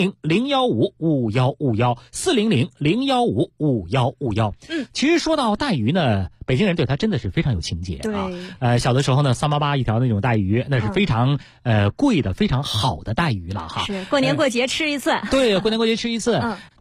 400-015-5151，400-015-5151。其实说到带鱼呢，北京人对它真的是非常有情节啊。小的时候呢，388一条那种带鱼，那是非常贵的、非常好的带鱼了哈。 是过年过节吃一次。 对，过年过节吃一次。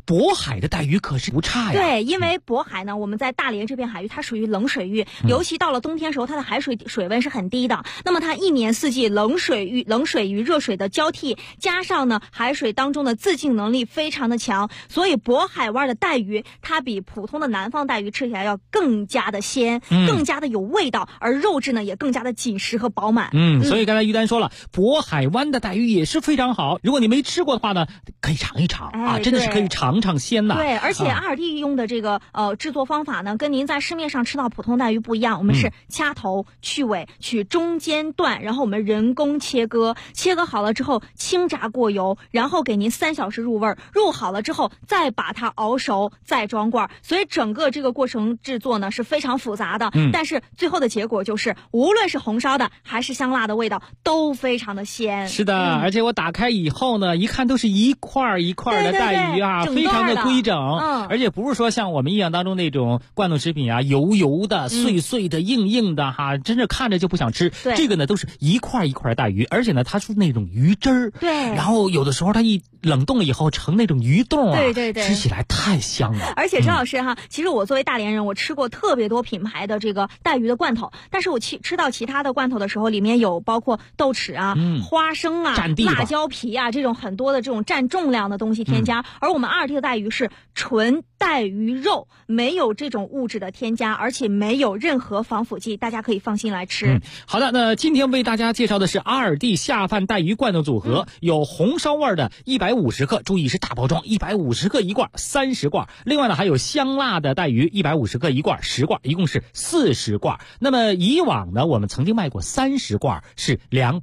渤海的带鱼可是不差呀。 对，因为渤海呢，我们在大连这片海域，它属于冷水域，尤其到了冬天时候，它的海水温是很低的。那么它一年四季冷水与热水的交替，加上呢海水当中的自净能力非常的强，所以渤海湾的带鱼它比普通的南方带鱼吃起来要更加的鲜，更加的有味道，而肉质呢也更加的紧实和饱满。 所以刚才于丹说了，渤海湾的带鱼也是非常好。如果你没吃过的话呢，可以尝一尝啊，真的是可以尝尝鲜呐。 对，而且阿尔蒂用的这个制作方法呢，跟您在市面上吃到普通带鱼不一样。我们是掐头去尾，取中间段，然后我们人工切割好了之后轻炸过油，然后给您3小时入味，入好了之后再把它熬熟，再装罐。所以整个这个过程制作呢是非常复杂的，但是最后的结果就是无论是红烧的还是香辣的味道都非常的鲜。 是的，而且我打开以后呢，一看都是一块一块的带鱼啊，非常的规整。而且不是说像我们印象当中那种罐头食品啊，油油的、碎碎的、硬硬的哈，真是看着就不想吃。这个呢都是一块一块的带鱼，而且呢它是那种鱼汁儿。 对。 然后有的时候它一冷冻了以后成那种鱼冻啊， 对， 吃起来太香了。 而且周老师哈，其实我作为大连人，我吃过特别多品牌的这个带鱼的罐头，但是我吃到其他的罐头的时候，里面有包括豆豉啊、花生啊、辣椒皮啊这种很多的这种占重量的东西添加，而我们阿尔蒂的带鱼是纯带鱼肉，没有这种物质的添加，而且没有任何防腐剂，大家可以放心来吃。 好的，那今天为大家介绍的是阿尔蒂下饭带鱼罐头组合，有红烧味的150克，注意是大包装，150克一罐，30罐。另外呢还有香辣的带鱼150克一罐，10罐，一共是40罐。那么以往呢我们曾经卖过30罐是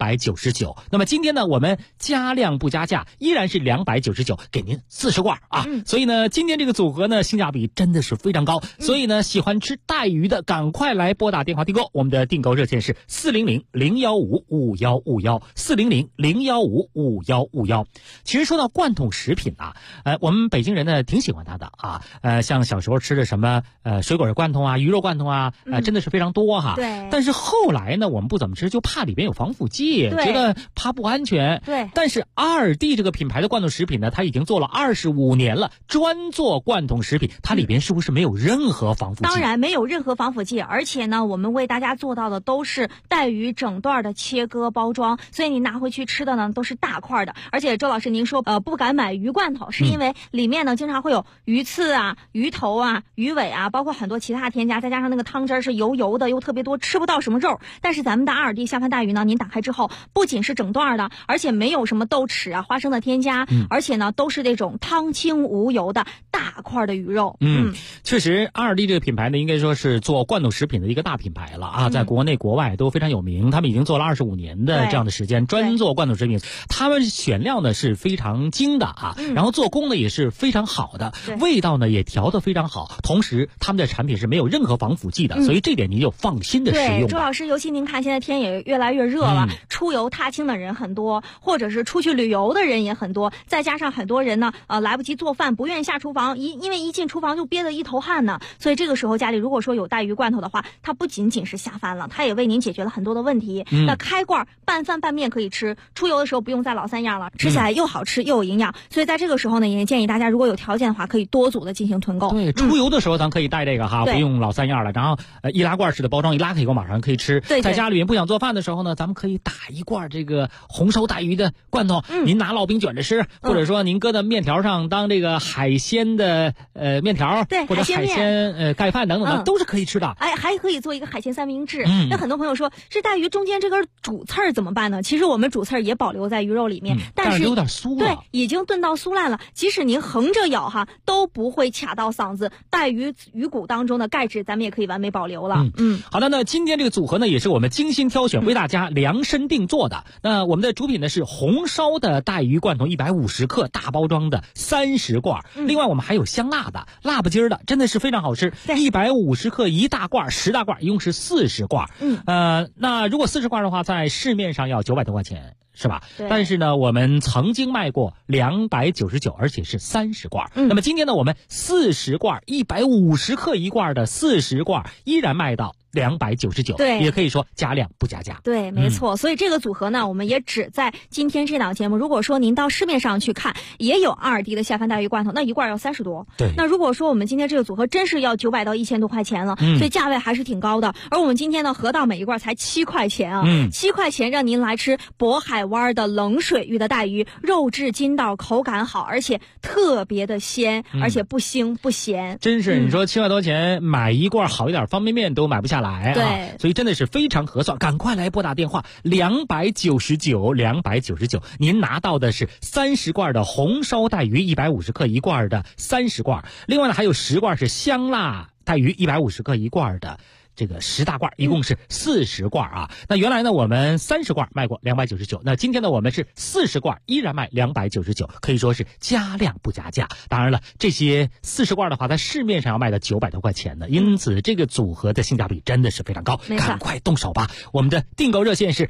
299，那么今天呢我们加量不加价，依然是299，给您40罐啊。所以呢今天这个组合呢性价比真的是非常高，所以呢喜欢吃带鱼的赶快来拨打电话订购，我们的订购热线是400-015-5151，400-015-5151。其实说到罐头食品啊，我们北京人呢挺喜欢它的啊，像小时候吃的什么水果罐头啊、鱼肉罐头啊，真的是非常多哈。 对。 但是后来呢，我们不怎么吃，就怕里边有防腐剂，觉得怕不安全。 对。 但是阿尔蒂这个品牌的罐头食品呢，它已经做了25年了，专做罐头食品，它里边是不是没有任何防腐剂？ 当然没有任何防腐剂，而且呢，我们为大家做到的都是带鱼整段的切割包装，所以你拿回去吃的呢都是大块的。而且周老师您说不敢买鱼罐头，是因为里面呢经常会有鱼刺啊、鱼头啊、鱼尾啊，包括很多其他添加，再加上那个汤汁是油油的又特别多，吃不到什么肉。但是咱们的阿尔蒂下饭带鱼呢，您打开之后不仅是整段的，而且没有什么豆豉啊、花生的添加，而且呢都是那种汤清无油的大块的鱼肉。 确实阿尔蒂这个品牌呢应该说是做罐头食品的一个大品牌了啊，在国内国外都非常有名，他们已经做了25年的这样的时间，专做罐头食品。他们选料呢是非常精的啊，然后做工呢也是非常好的，味道呢也调得非常好，同时他们的产品是没有任何防腐剂的，所以这点您就放心的使用。 对，周老师，尤其您看现在天也越来越热了，出游踏青的人很多，或者是出去旅游的人也很多，再加上很多人呢来不及做饭，不愿意下厨房，因为一进厨房就憋得一头汗呢，所以这个时候家里如果说有带鱼罐头的话，它不仅仅是下饭了，它也为您解决了很多的问题。那开罐拌饭拌面可以吃，出游的时候不用再老三样了，吃起来又好吃又有营养，所以在这个时候呢，也建议大家如果有条件的话，可以多组的进行囤购。 对，出游的时候咱可以带这个哈，不用老三样了，然后易拉罐式的包装，一拉开以后马上可以吃。 对， 在家里面不想做饭的时候呢，咱们可以打一罐这个红烧带鱼的罐头，您拿烙饼卷着吃，或者说您搁在面条上当这个海鲜的面条， 对， 或者海鲜盖饭等等的，都是可以吃的。 还可以做一个海鲜三明治。那很多朋友说这带鱼中间这根主刺儿怎么办呢？其实我们主刺儿也保留在鱼肉里面，但是有点酥了， 对，已经炖到酥烂了，即使您横着咬哈都不会卡到嗓子，带鱼骨当中的钙质咱们也可以完美保留了。 好的，那今天这个组合呢也是我们精心挑选为大家量身定做的。那我们的主品呢是红烧的带鱼罐头150克大包装的30罐，另外我们还有香辣的辣不筋儿的，真的是非常好吃，150克一大罐，10大罐，一共是40罐。那如果40罐的话，在市面上要900多块钱，是吧？但是呢，我们曾经卖过299，而且是30罐。那么今天呢，我们40罐150克一罐的40罐依然卖到 299， 对， 也可以说加量不加价。 对，没错。所以这个组合呢，我们也只在今天这档节目。如果说您到市面上去看，也有2D 的下饭带鱼罐头，那一罐要30多。 对。 那如果说我们今天这个组合真是要900到1000多块钱了，所以价位还是挺高的。而我们今天呢，合到每一罐才7块钱啊，7块钱让您来吃渤海湾的冷水域的带鱼，肉质筋道，口感好，而且特别的鲜，而且不腥不咸。 真是，你说7块多钱买一罐好一点方便面都买不下来啊！ 对， 所以真的是非常合算，赶快来拨打电话299，您拿到的是30罐的红烧带鱼150克一罐的30罐，另外呢还有10罐是香辣带鱼150克一罐的。这个10大罐一共是40罐啊。那原来呢我们30罐卖过299，那今天呢我们是40罐依然卖299，可以说是加量不加价。当然了，这些40罐的话在市面上要卖到900多块钱的，因此这个组合的性价比真的是非常高，赶快动手吧。我们的订购热线是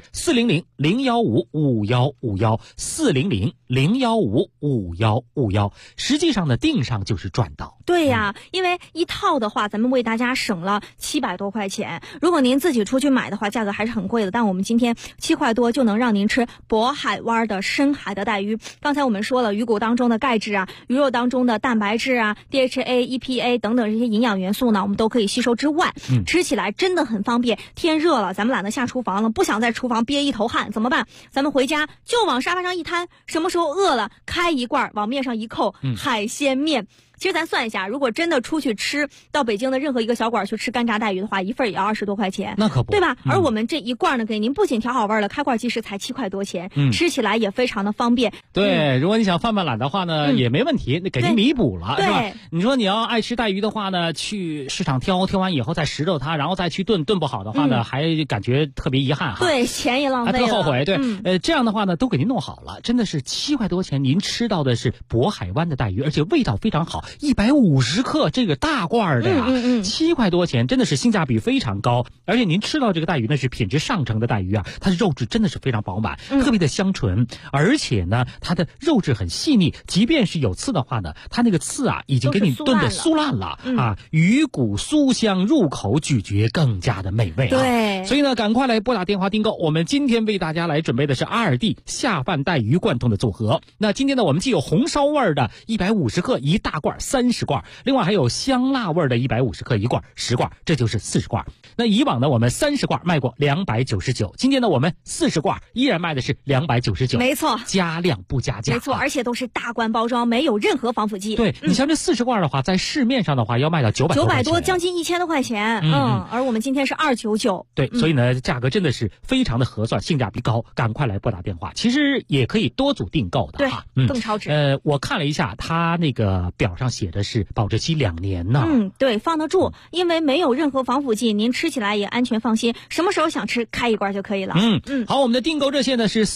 400-015-5151，400-015-5151，实际上呢订上就是赚到。 对呀，因为一套的话咱们为大家省了700多块钱，如果您自己出去买的话价格还是很贵的，但我们今天7块多就能让您吃渤海湾的深海的带鱼。刚才我们说了，鱼骨当中的钙质啊，鱼肉当中的蛋白质啊， DHA、EPA 等等这些营养元素呢我们都可以吸收之外，吃起来真的很方便。天热了咱们懒得下厨房了，不想在厨房憋一头汗怎么办？咱们回家就往沙发上一摊，什么时候饿了开一罐往面上一扣，海鲜面。其实咱算一下，如果真的出去吃，到北京的任何一个小馆去吃干炸带鱼的话，一份也要20多块钱， 那可不， 对吧？而我们这一罐呢，给您不仅调好味了，开罐即食才7块多钱，吃起来也非常的方便。 对，如果你想犯懒的话呢，也没问题，那给您弥补了，是吧？你说你要爱吃带鱼的话呢，去市场挑完以后再拾掇它，然后再去炖不好的话呢，还感觉特别遗憾哈。 对，钱也浪费了， 特后悔。对，这样的话呢，都给您弄好了，真的是7块多钱，您吃到的是渤海湾的带鱼，而且味道非常好，150克这个大罐的呀，7块多钱，真的是性价比非常高。而且您吃到这个带鱼呢是品质上乘的带鱼啊，它的肉质真的是非常饱满，特别的香醇，而且呢它的肉质很细腻，即便是有刺的话呢，它那个刺啊已经给你炖的酥烂了啊，鱼骨酥香，入口咀嚼更加的美味啊。 对， 所以呢赶快来拨打电话订购，我们今天为大家来准备的是2D 下饭带鱼罐头的组合。那今天呢我们既有红烧味的150克一大罐30罐，另外还有香辣味的150克一罐10罐，这就是40罐。那以往呢我们30罐卖过299，今天呢我们40罐依然卖的是299， 没错， 加量不加价， 没错，而且都是大罐包装，没有任何防腐剂。 对，你像这40罐的话在市面上的话要卖到900 多，将近1000多块钱。而我们今天是299。 对，所以呢价格真的是非常的合算，性价比高，赶快来拨打电话。其实也可以多组订购的， 对，更超值。 我看了一下它那个表上写的是保质期2年呢。 对，放得住，因为没有任何防腐剂，您吃起来也安全放心，什么时候想吃开一罐就可以了。 好，我们的订购热线呢是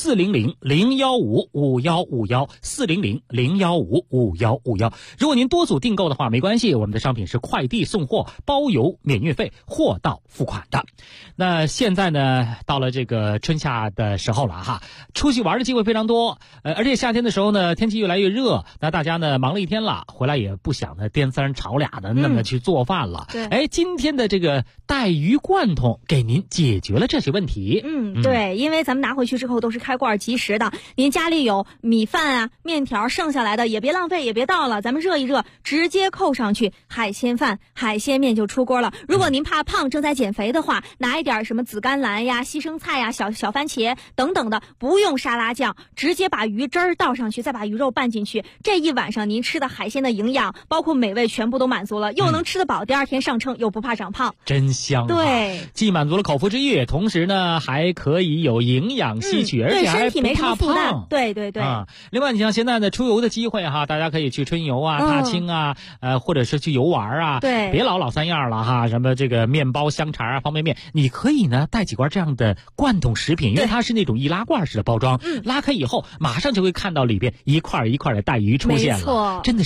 400-015-5151，400-015-5151。如果您多组订购的话没关系，我们的商品是快递送货，包邮免运费，货到付款的。那现在呢到了这个春夏的时候了哈，出去玩的机会非常多，而且夏天的时候呢天气越来越热，那大家呢忙了一天了，回来也不想呢颠三炒俩的那么去做饭了。今天的这个带鱼罐头给您解决了这些问题。 对，因为咱们拿回去之后都是开罐即食的，您家里有米饭啊面条剩下来的也别浪费，也别倒了，咱们热一热直接扣上去，海鲜饭海鲜面就出锅了。如果您怕胖正在减肥的话，拿一点什么紫甘蓝呀西生菜呀小番茄等等的，不用沙拉酱，直接把鱼汁儿倒上去，再把鱼肉拌进去，这一晚上您吃的海鲜的营养包括美味全部都满足了，又能吃得饱，第二天上称又不怕长胖， 真香。 对， 既满足了口腹之欲，同时呢还可以有营养吸取，而且还不怕胖。 对另外你像现在的出游的机会哈，大家可以去春游啊踏青啊或者是去游玩啊， 对， 别老三样了哈，什么这个面包香肠啊方便面，你可以呢带几罐这样的罐头食品，因为它是那种易拉罐式的包装，拉开以后马上就会看到里边一块一块的带鱼出现了，真的是非常香。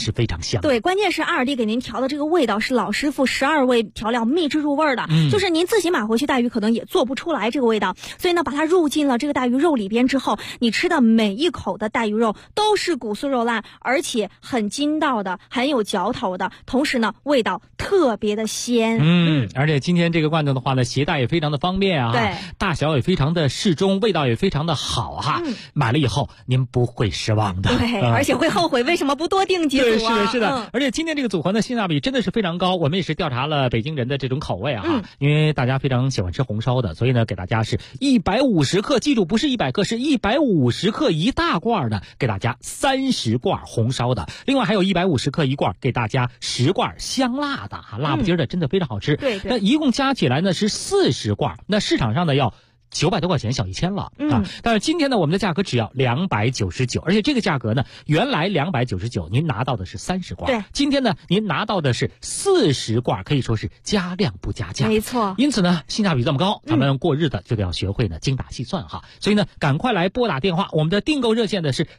香。 对，关键是阿尔蒂给您调的这个味道是老师傅12味调料秘制入味的，就是您自己买回去带鱼可能也做不出来这个味道，所以呢，把它入进了这个带鱼肉里边之后，你吃的每一口的带鱼肉都是骨酥肉烂，而且很筋道的，很有嚼头的，同时呢，味道特别的鲜。 而且今天这个罐头的话呢，携带也非常的方便啊， 对， 大小也非常的适中，味道也非常的好哈。买了以后您不会失望的， 对，而且会后悔为什么不多订几组啊？ 对，是的。而且今天这个组合呢，性价比真的是非常高。我们也是调查了北京人的这种口味啊，因为大家非常喜欢吃红烧的，所以呢，给大家是150克，记住不是100克，是150克一大罐的，给大家30罐红烧的，另外还有150克一罐，给大家10罐香辣的哈，辣不筋的真的非常好吃。 对， 那一共加起来呢是40罐，那市场上呢要900多块钱，小1000了啊！但是今天呢，我们的价格只要299，而且这个价格呢，原来299，您拿到的是30罐， 对， 今天呢，您拿到的是40罐，可以说是加量不加价， 没错。 因此呢，性价比这么高，咱们过日子就得要学会呢精打细算哈。所以呢，赶快来拨打电话，我们的订购热线的是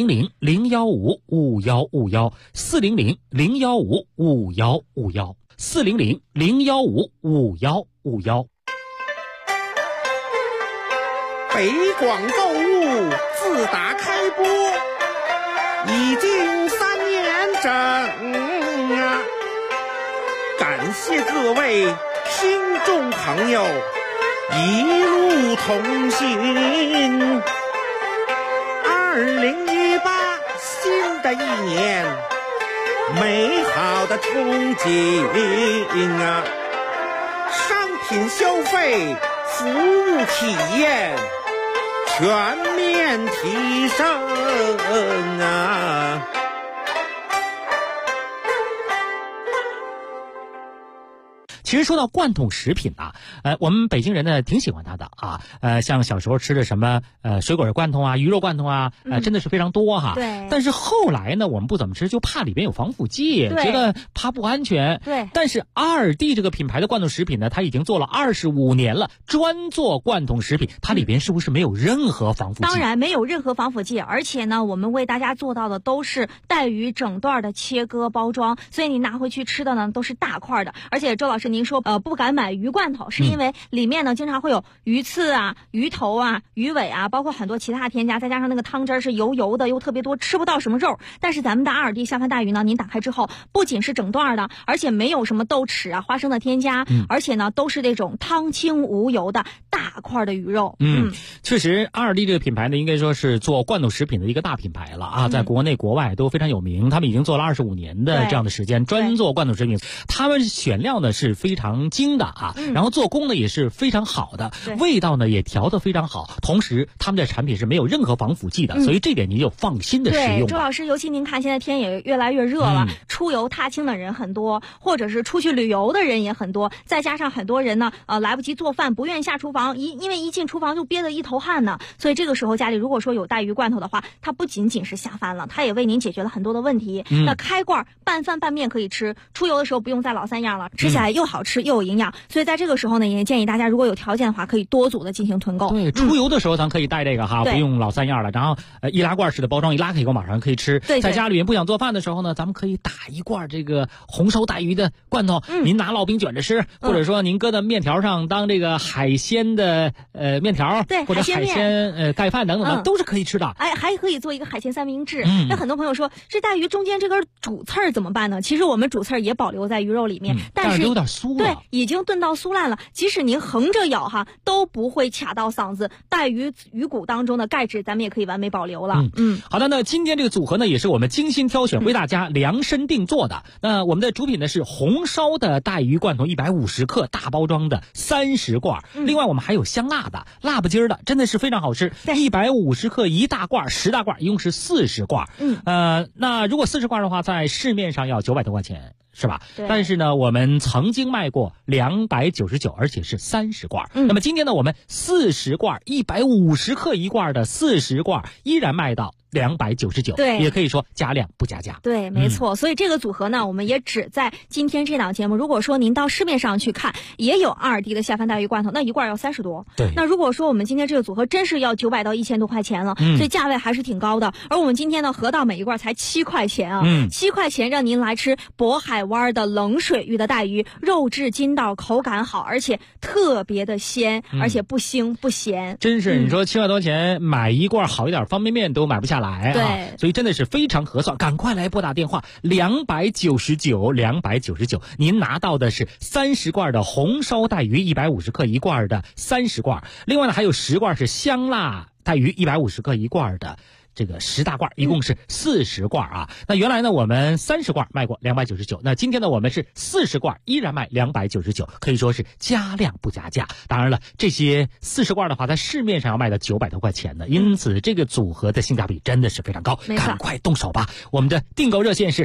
400-015-5151，400-015-5151，400-015-5151。 北广购物自打开播已经3年整啊！感谢各位听众朋友一路同行。2018新的一年，美好的憧憬啊！商品消费，服务体验全面提升啊！ 其实说到罐头食品啊，我们北京人呢挺喜欢它的啊，像小时候吃的什么水果罐头啊、鱼肉罐头啊，真的是非常多哈。 对。 但是后来呢，我们不怎么吃，就怕里边有防腐剂，觉得怕不安全。 对。 但是阿尔蒂这个品牌的罐头食品呢，它已经做了25年了，专做罐头食品，它里边是不是没有任何防腐剂？ 当然没有任何防腐剂，而且呢，我们为大家做到的都是带鱼整段的切割包装，所以你拿回去吃的呢都是大块的。而且周老师您说不敢买鱼罐头，是因为里面呢经常会有鱼刺啊、鱼头啊、鱼尾啊，包括很多其他添加，再加上那个汤汁是油油的又特别多，吃不到什么肉。但是咱们的阿尔蒂下饭带鱼呢，您打开之后不仅是整段的，而且没有什么豆豉啊、花生的添加，而且呢都是那种汤清无油的大块的鱼肉。 确实阿尔蒂这个品牌呢，应该说是做罐头食品的一个大品牌了啊，在国内国外都非常有名，他们已经做了25年的这样的时间，专做罐头食品。他们选料呢是非常精的啊，然后做工呢也是非常好的，味道呢也调得非常好，同时他们的产品是没有任何防腐剂的，所以这点您就放心的使用。 对，周老师，尤其您看现在天也越来越热了，出游踏青的人很多，或者是出去旅游的人也很多，再加上很多人呢来不及做饭，不愿意下厨房，因为一进厨房就憋得一头汗呢，所以这个时候家里如果说有带鱼罐头的话，它不仅仅是下饭了，它也为您解决了很多的问题。那开罐拌饭拌面可以吃，出游的时候不用再老三样了，吃起来又好吃又有营养，所以在这个时候呢，也建议大家如果有条件的话，可以多组的进行囤购。 对，出游的时候咱可以带这个哈，不用老三样了，然后易拉罐式的包装，一拉开以后马上可以吃。 对， 在家里面不想做饭的时候呢，咱们可以打一罐这个红烧带鱼的罐头，您拿烙饼卷着吃，或者说您搁在面条上当这个海鲜的面条， 对， 或者海鲜盖饭等等的，都是可以吃的。 哎，还可以做一个海鲜三明治。那很多朋友说，这带鱼中间这根主刺儿怎么办呢？其实我们主刺儿也保留在鱼肉里面，但是有点酥了， 对，已经炖到酥烂了。即使您横着咬哈，都不会卡到嗓子。带鱼骨当中的钙质，咱们也可以完美保留了。 好的，那今天这个组合呢，也是我们精心挑选，为大家量身定做的。那我们的主品呢是红烧的带鱼罐头150克大包装的30罐，另外我们还有香辣的、辣不筋的，真的是非常好吃。150克一大罐，10大罐，一共是40罐。那如果40罐的话，在市面上要900多块钱。是吧？但是呢，我们曾经卖过299，而且是30罐。那么今天呢，我们40罐150克一罐的40罐依然卖到 299， 对， 也可以说加量不加价。 对，没错。所以这个组合呢，我们也只在今天这档节目。如果说您到市面上去看，也有2D 的下饭带鱼罐头，那一罐要30多。 对。 那如果说我们今天这个组合真是要900到1000多块钱了，所以价位还是挺高的。而我们今天呢，合到每一罐才7块钱啊，7块钱让您来吃渤海湾的冷水域的带鱼，肉质筋道，口感好，而且特别的鲜，而且不腥不咸。 真是，你说7块多钱买一罐好一点方便面都买不下来啊！ 对， 所以真的是非常合算，赶快来拨打电话299，您拿到的是30罐的红烧带鱼150克一罐的30罐，另外呢还有10罐是香辣带鱼150克一罐的。这个10大罐一共是40罐啊。那原来呢我们30罐卖过299，那今天呢我们是40罐依然卖299，可以说是加量不加价。当然了，这些40罐的话在市面上要卖到900多块钱的，因此这个组合的性价比真的是非常高，赶快动手吧。我们的订购热线是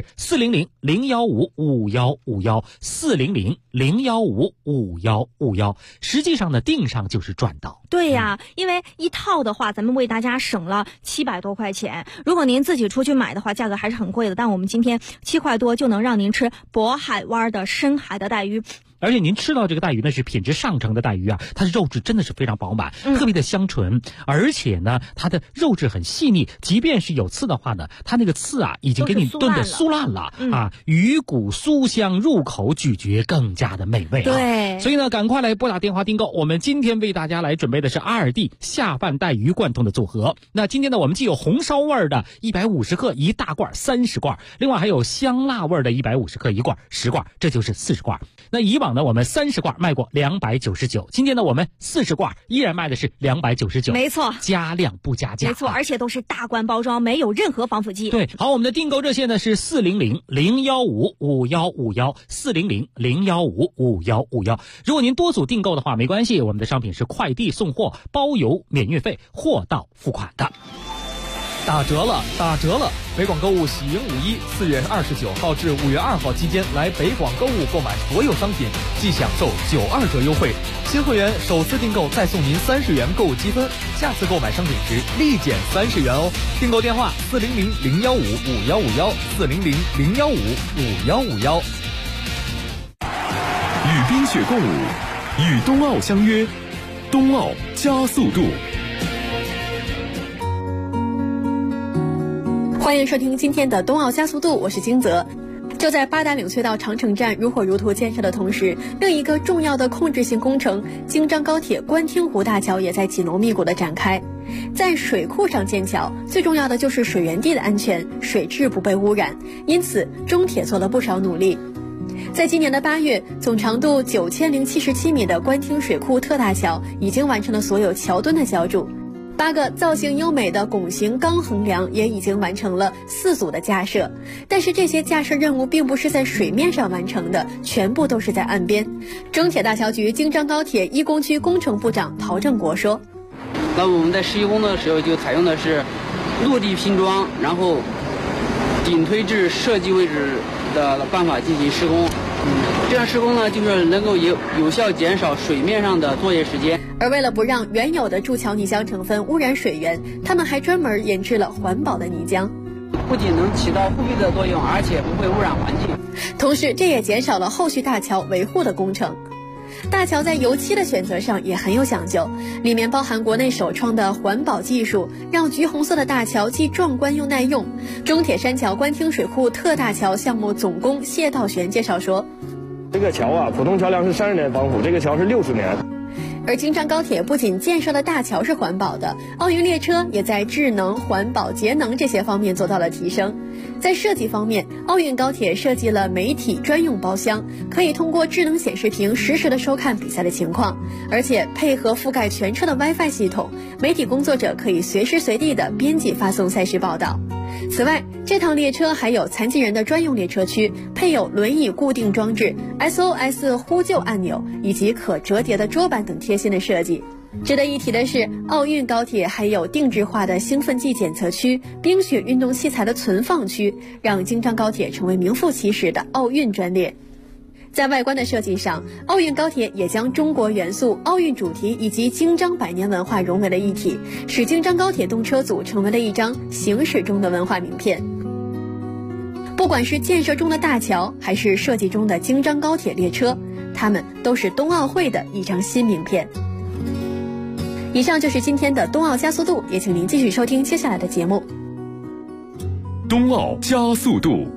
400-015-5151，400-015-5151，实际上呢订上就是赚到。 对呀，因为一套的话咱们为大家省了700多块钱，如果您自己出去买的话价格还是很贵的，但我们今天7块多就能让您吃渤海湾的深海的带鱼。 而且您吃到这个带鱼呢是品质上乘的带鱼啊，它的肉质真的是非常饱满，特别的香醇，而且呢它的肉质很细腻，即便是有刺的话呢，它那个刺啊已经给你炖得酥烂了啊，鱼骨酥香，入口咀嚼更加的美味啊。 对， 所以呢赶快来拨打电话订购。我们今天为大家来准备的是2D 下饭带鱼罐头的组合。那今天呢我们既有红烧味的150克一大罐30罐，另外还有香辣味的150克一罐10罐，这就是40罐。那以往呢我们30罐卖过299，今天呢我们40罐依然卖的是299， 没错， 加量不加价， 没错，而且都是大罐包装，没有任何防腐剂。 对，好，我们的订购热线呢是400-015-5151，400-015-5151。如果您多组订购的话没关系，我们的商品是快递送货，包邮免运费，货到付款的。 打折了，打折了！北广购物喜迎5·1，4月29号至5月2号期间来北广购物购买所有商品，即享受92折优惠。新会员首次订购再送您30元购物积分，下次购买商品时立减30元哦。订购电话400-015-5151，400-015-5151。 与冰雪共舞，与冬奥相约，冬奥加速度。 欢迎收听今天的冬奥加速度，我是金泽。就在八达岭隧道长城站如火如荼建设的同时，另一个重要的控制性工程京张高铁官厅湖大桥也在紧锣密鼓地展开。在水库上建桥，最重要的就是水源地的安全，水质不被污染，因此中铁做了不少努力。在今年的8月，总长度9077米的官厅水库特大桥已经完成了所有桥墩的浇筑。8个造型优美的拱形钢横梁也已经完成了4组的架设，但是这些架设任务并不是在水面上完成的，全部都是在岸边。中铁大桥局京张高铁一工区工程部长陶正国说：“ 那我们在施工的时候就采用的是落地拼装，然后顶推至设计位置的办法进行施工。这样施工呢，就是能够有效减少水面上的作业时间。 而为了不让原有的筑桥泥浆成分污染水源，他们还专门研制了环保的泥浆， 不仅能起到护壁的作用，而且不会污染环境。 同时，这也减少了后续大桥维护的工程。大桥在油漆的选择上也很有讲究，里面包含国内首创的环保技术，让橘红色的大桥既壮观又耐用。中铁山桥官厅水库特大桥项目总工谢道玄介绍说：“ 这个桥啊，普通桥梁是30年防腐，这个桥是60年。” 而京张高铁不仅建设的大桥是环保的，奥运列车也在智能、环保、节能这些方面做到了提升。在设计方面，奥运高铁设计了媒体专用包厢，可以通过智能显示屏实时的收看比赛的情况，而且配合覆盖全车的 WiFi 系统，媒体工作者可以随时随地的编辑发送赛事报道。此外，这趟列车还有残疾人的专用列车区，配有轮椅固定装置、SOS 呼救按钮以及可折叠的桌板等贴心的设计。值得一提的是，奥运高铁还有定制化的兴奋剂检测区、冰雪运动器材的存放区，让京张高铁成为名副其实的奥运专列。 在外观的设计上，奥运高铁也将中国元素、奥运主题以及京张百年文化融为了一体，使京张高铁动车组成为了一张行驶中的文化名片。不管是建设中的大桥，还是设计中的京张高铁列车，它们都是冬奥会的一张新名片。以上就是今天的冬奥加速度，也请您继续收听接下来的节目。 冬奥加速度。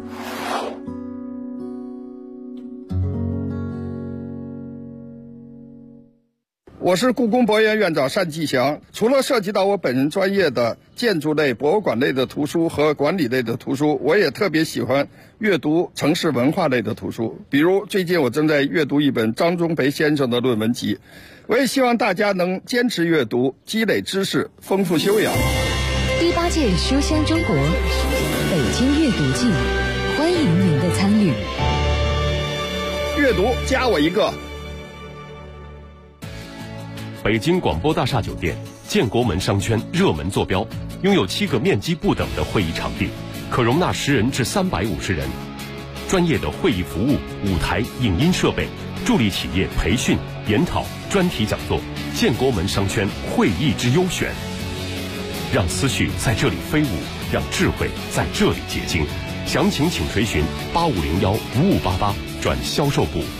我是故宫博物院院长单霁翔。除了涉及到我本人专业的建筑类、博物馆类的图书和管理类的图书，我也特别喜欢阅读城市文化类的图书。比如最近我正在阅读一本张忠培先生的论文集。我也希望大家能坚持阅读，积累知识，丰富修养。 第8届书香中国北京阅读季，欢迎您的参与。 阅读加我一个。 北京广播大厦酒店建国门商圈热门坐标，拥有7个面积不等的会议场地，可容纳10人至350人。专业的会议服务、舞台、影音设备，助力企业培训、研讨、专题讲座。建国门商圈会议之优选，让思绪在这里飞舞，让智慧在这里结晶。详情请垂询8501-5588转销售部。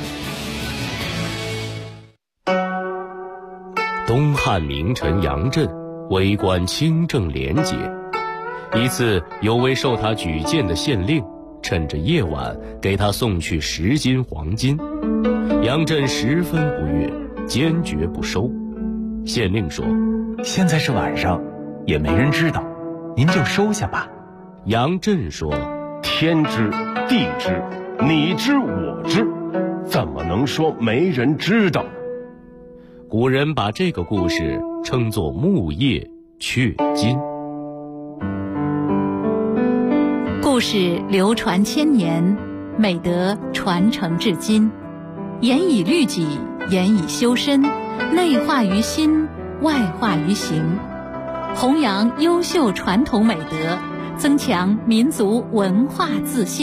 东汉名臣杨震为官清正廉洁，一次有位受他举荐的县令趁着夜晚给他送去10斤黄金，杨震十分不悦，坚决不收。县令说： 现在是晚上，也没人知道，您就收下吧。 杨震说： 天知地知，你知我知，怎么能说没人知道？ 古人把这个故事称作木叶雀金。 故事流传千年，美德传承至今。严以律己，严以修身，内化于心，外化于行，弘扬优秀传统美德，增强民族文化自信。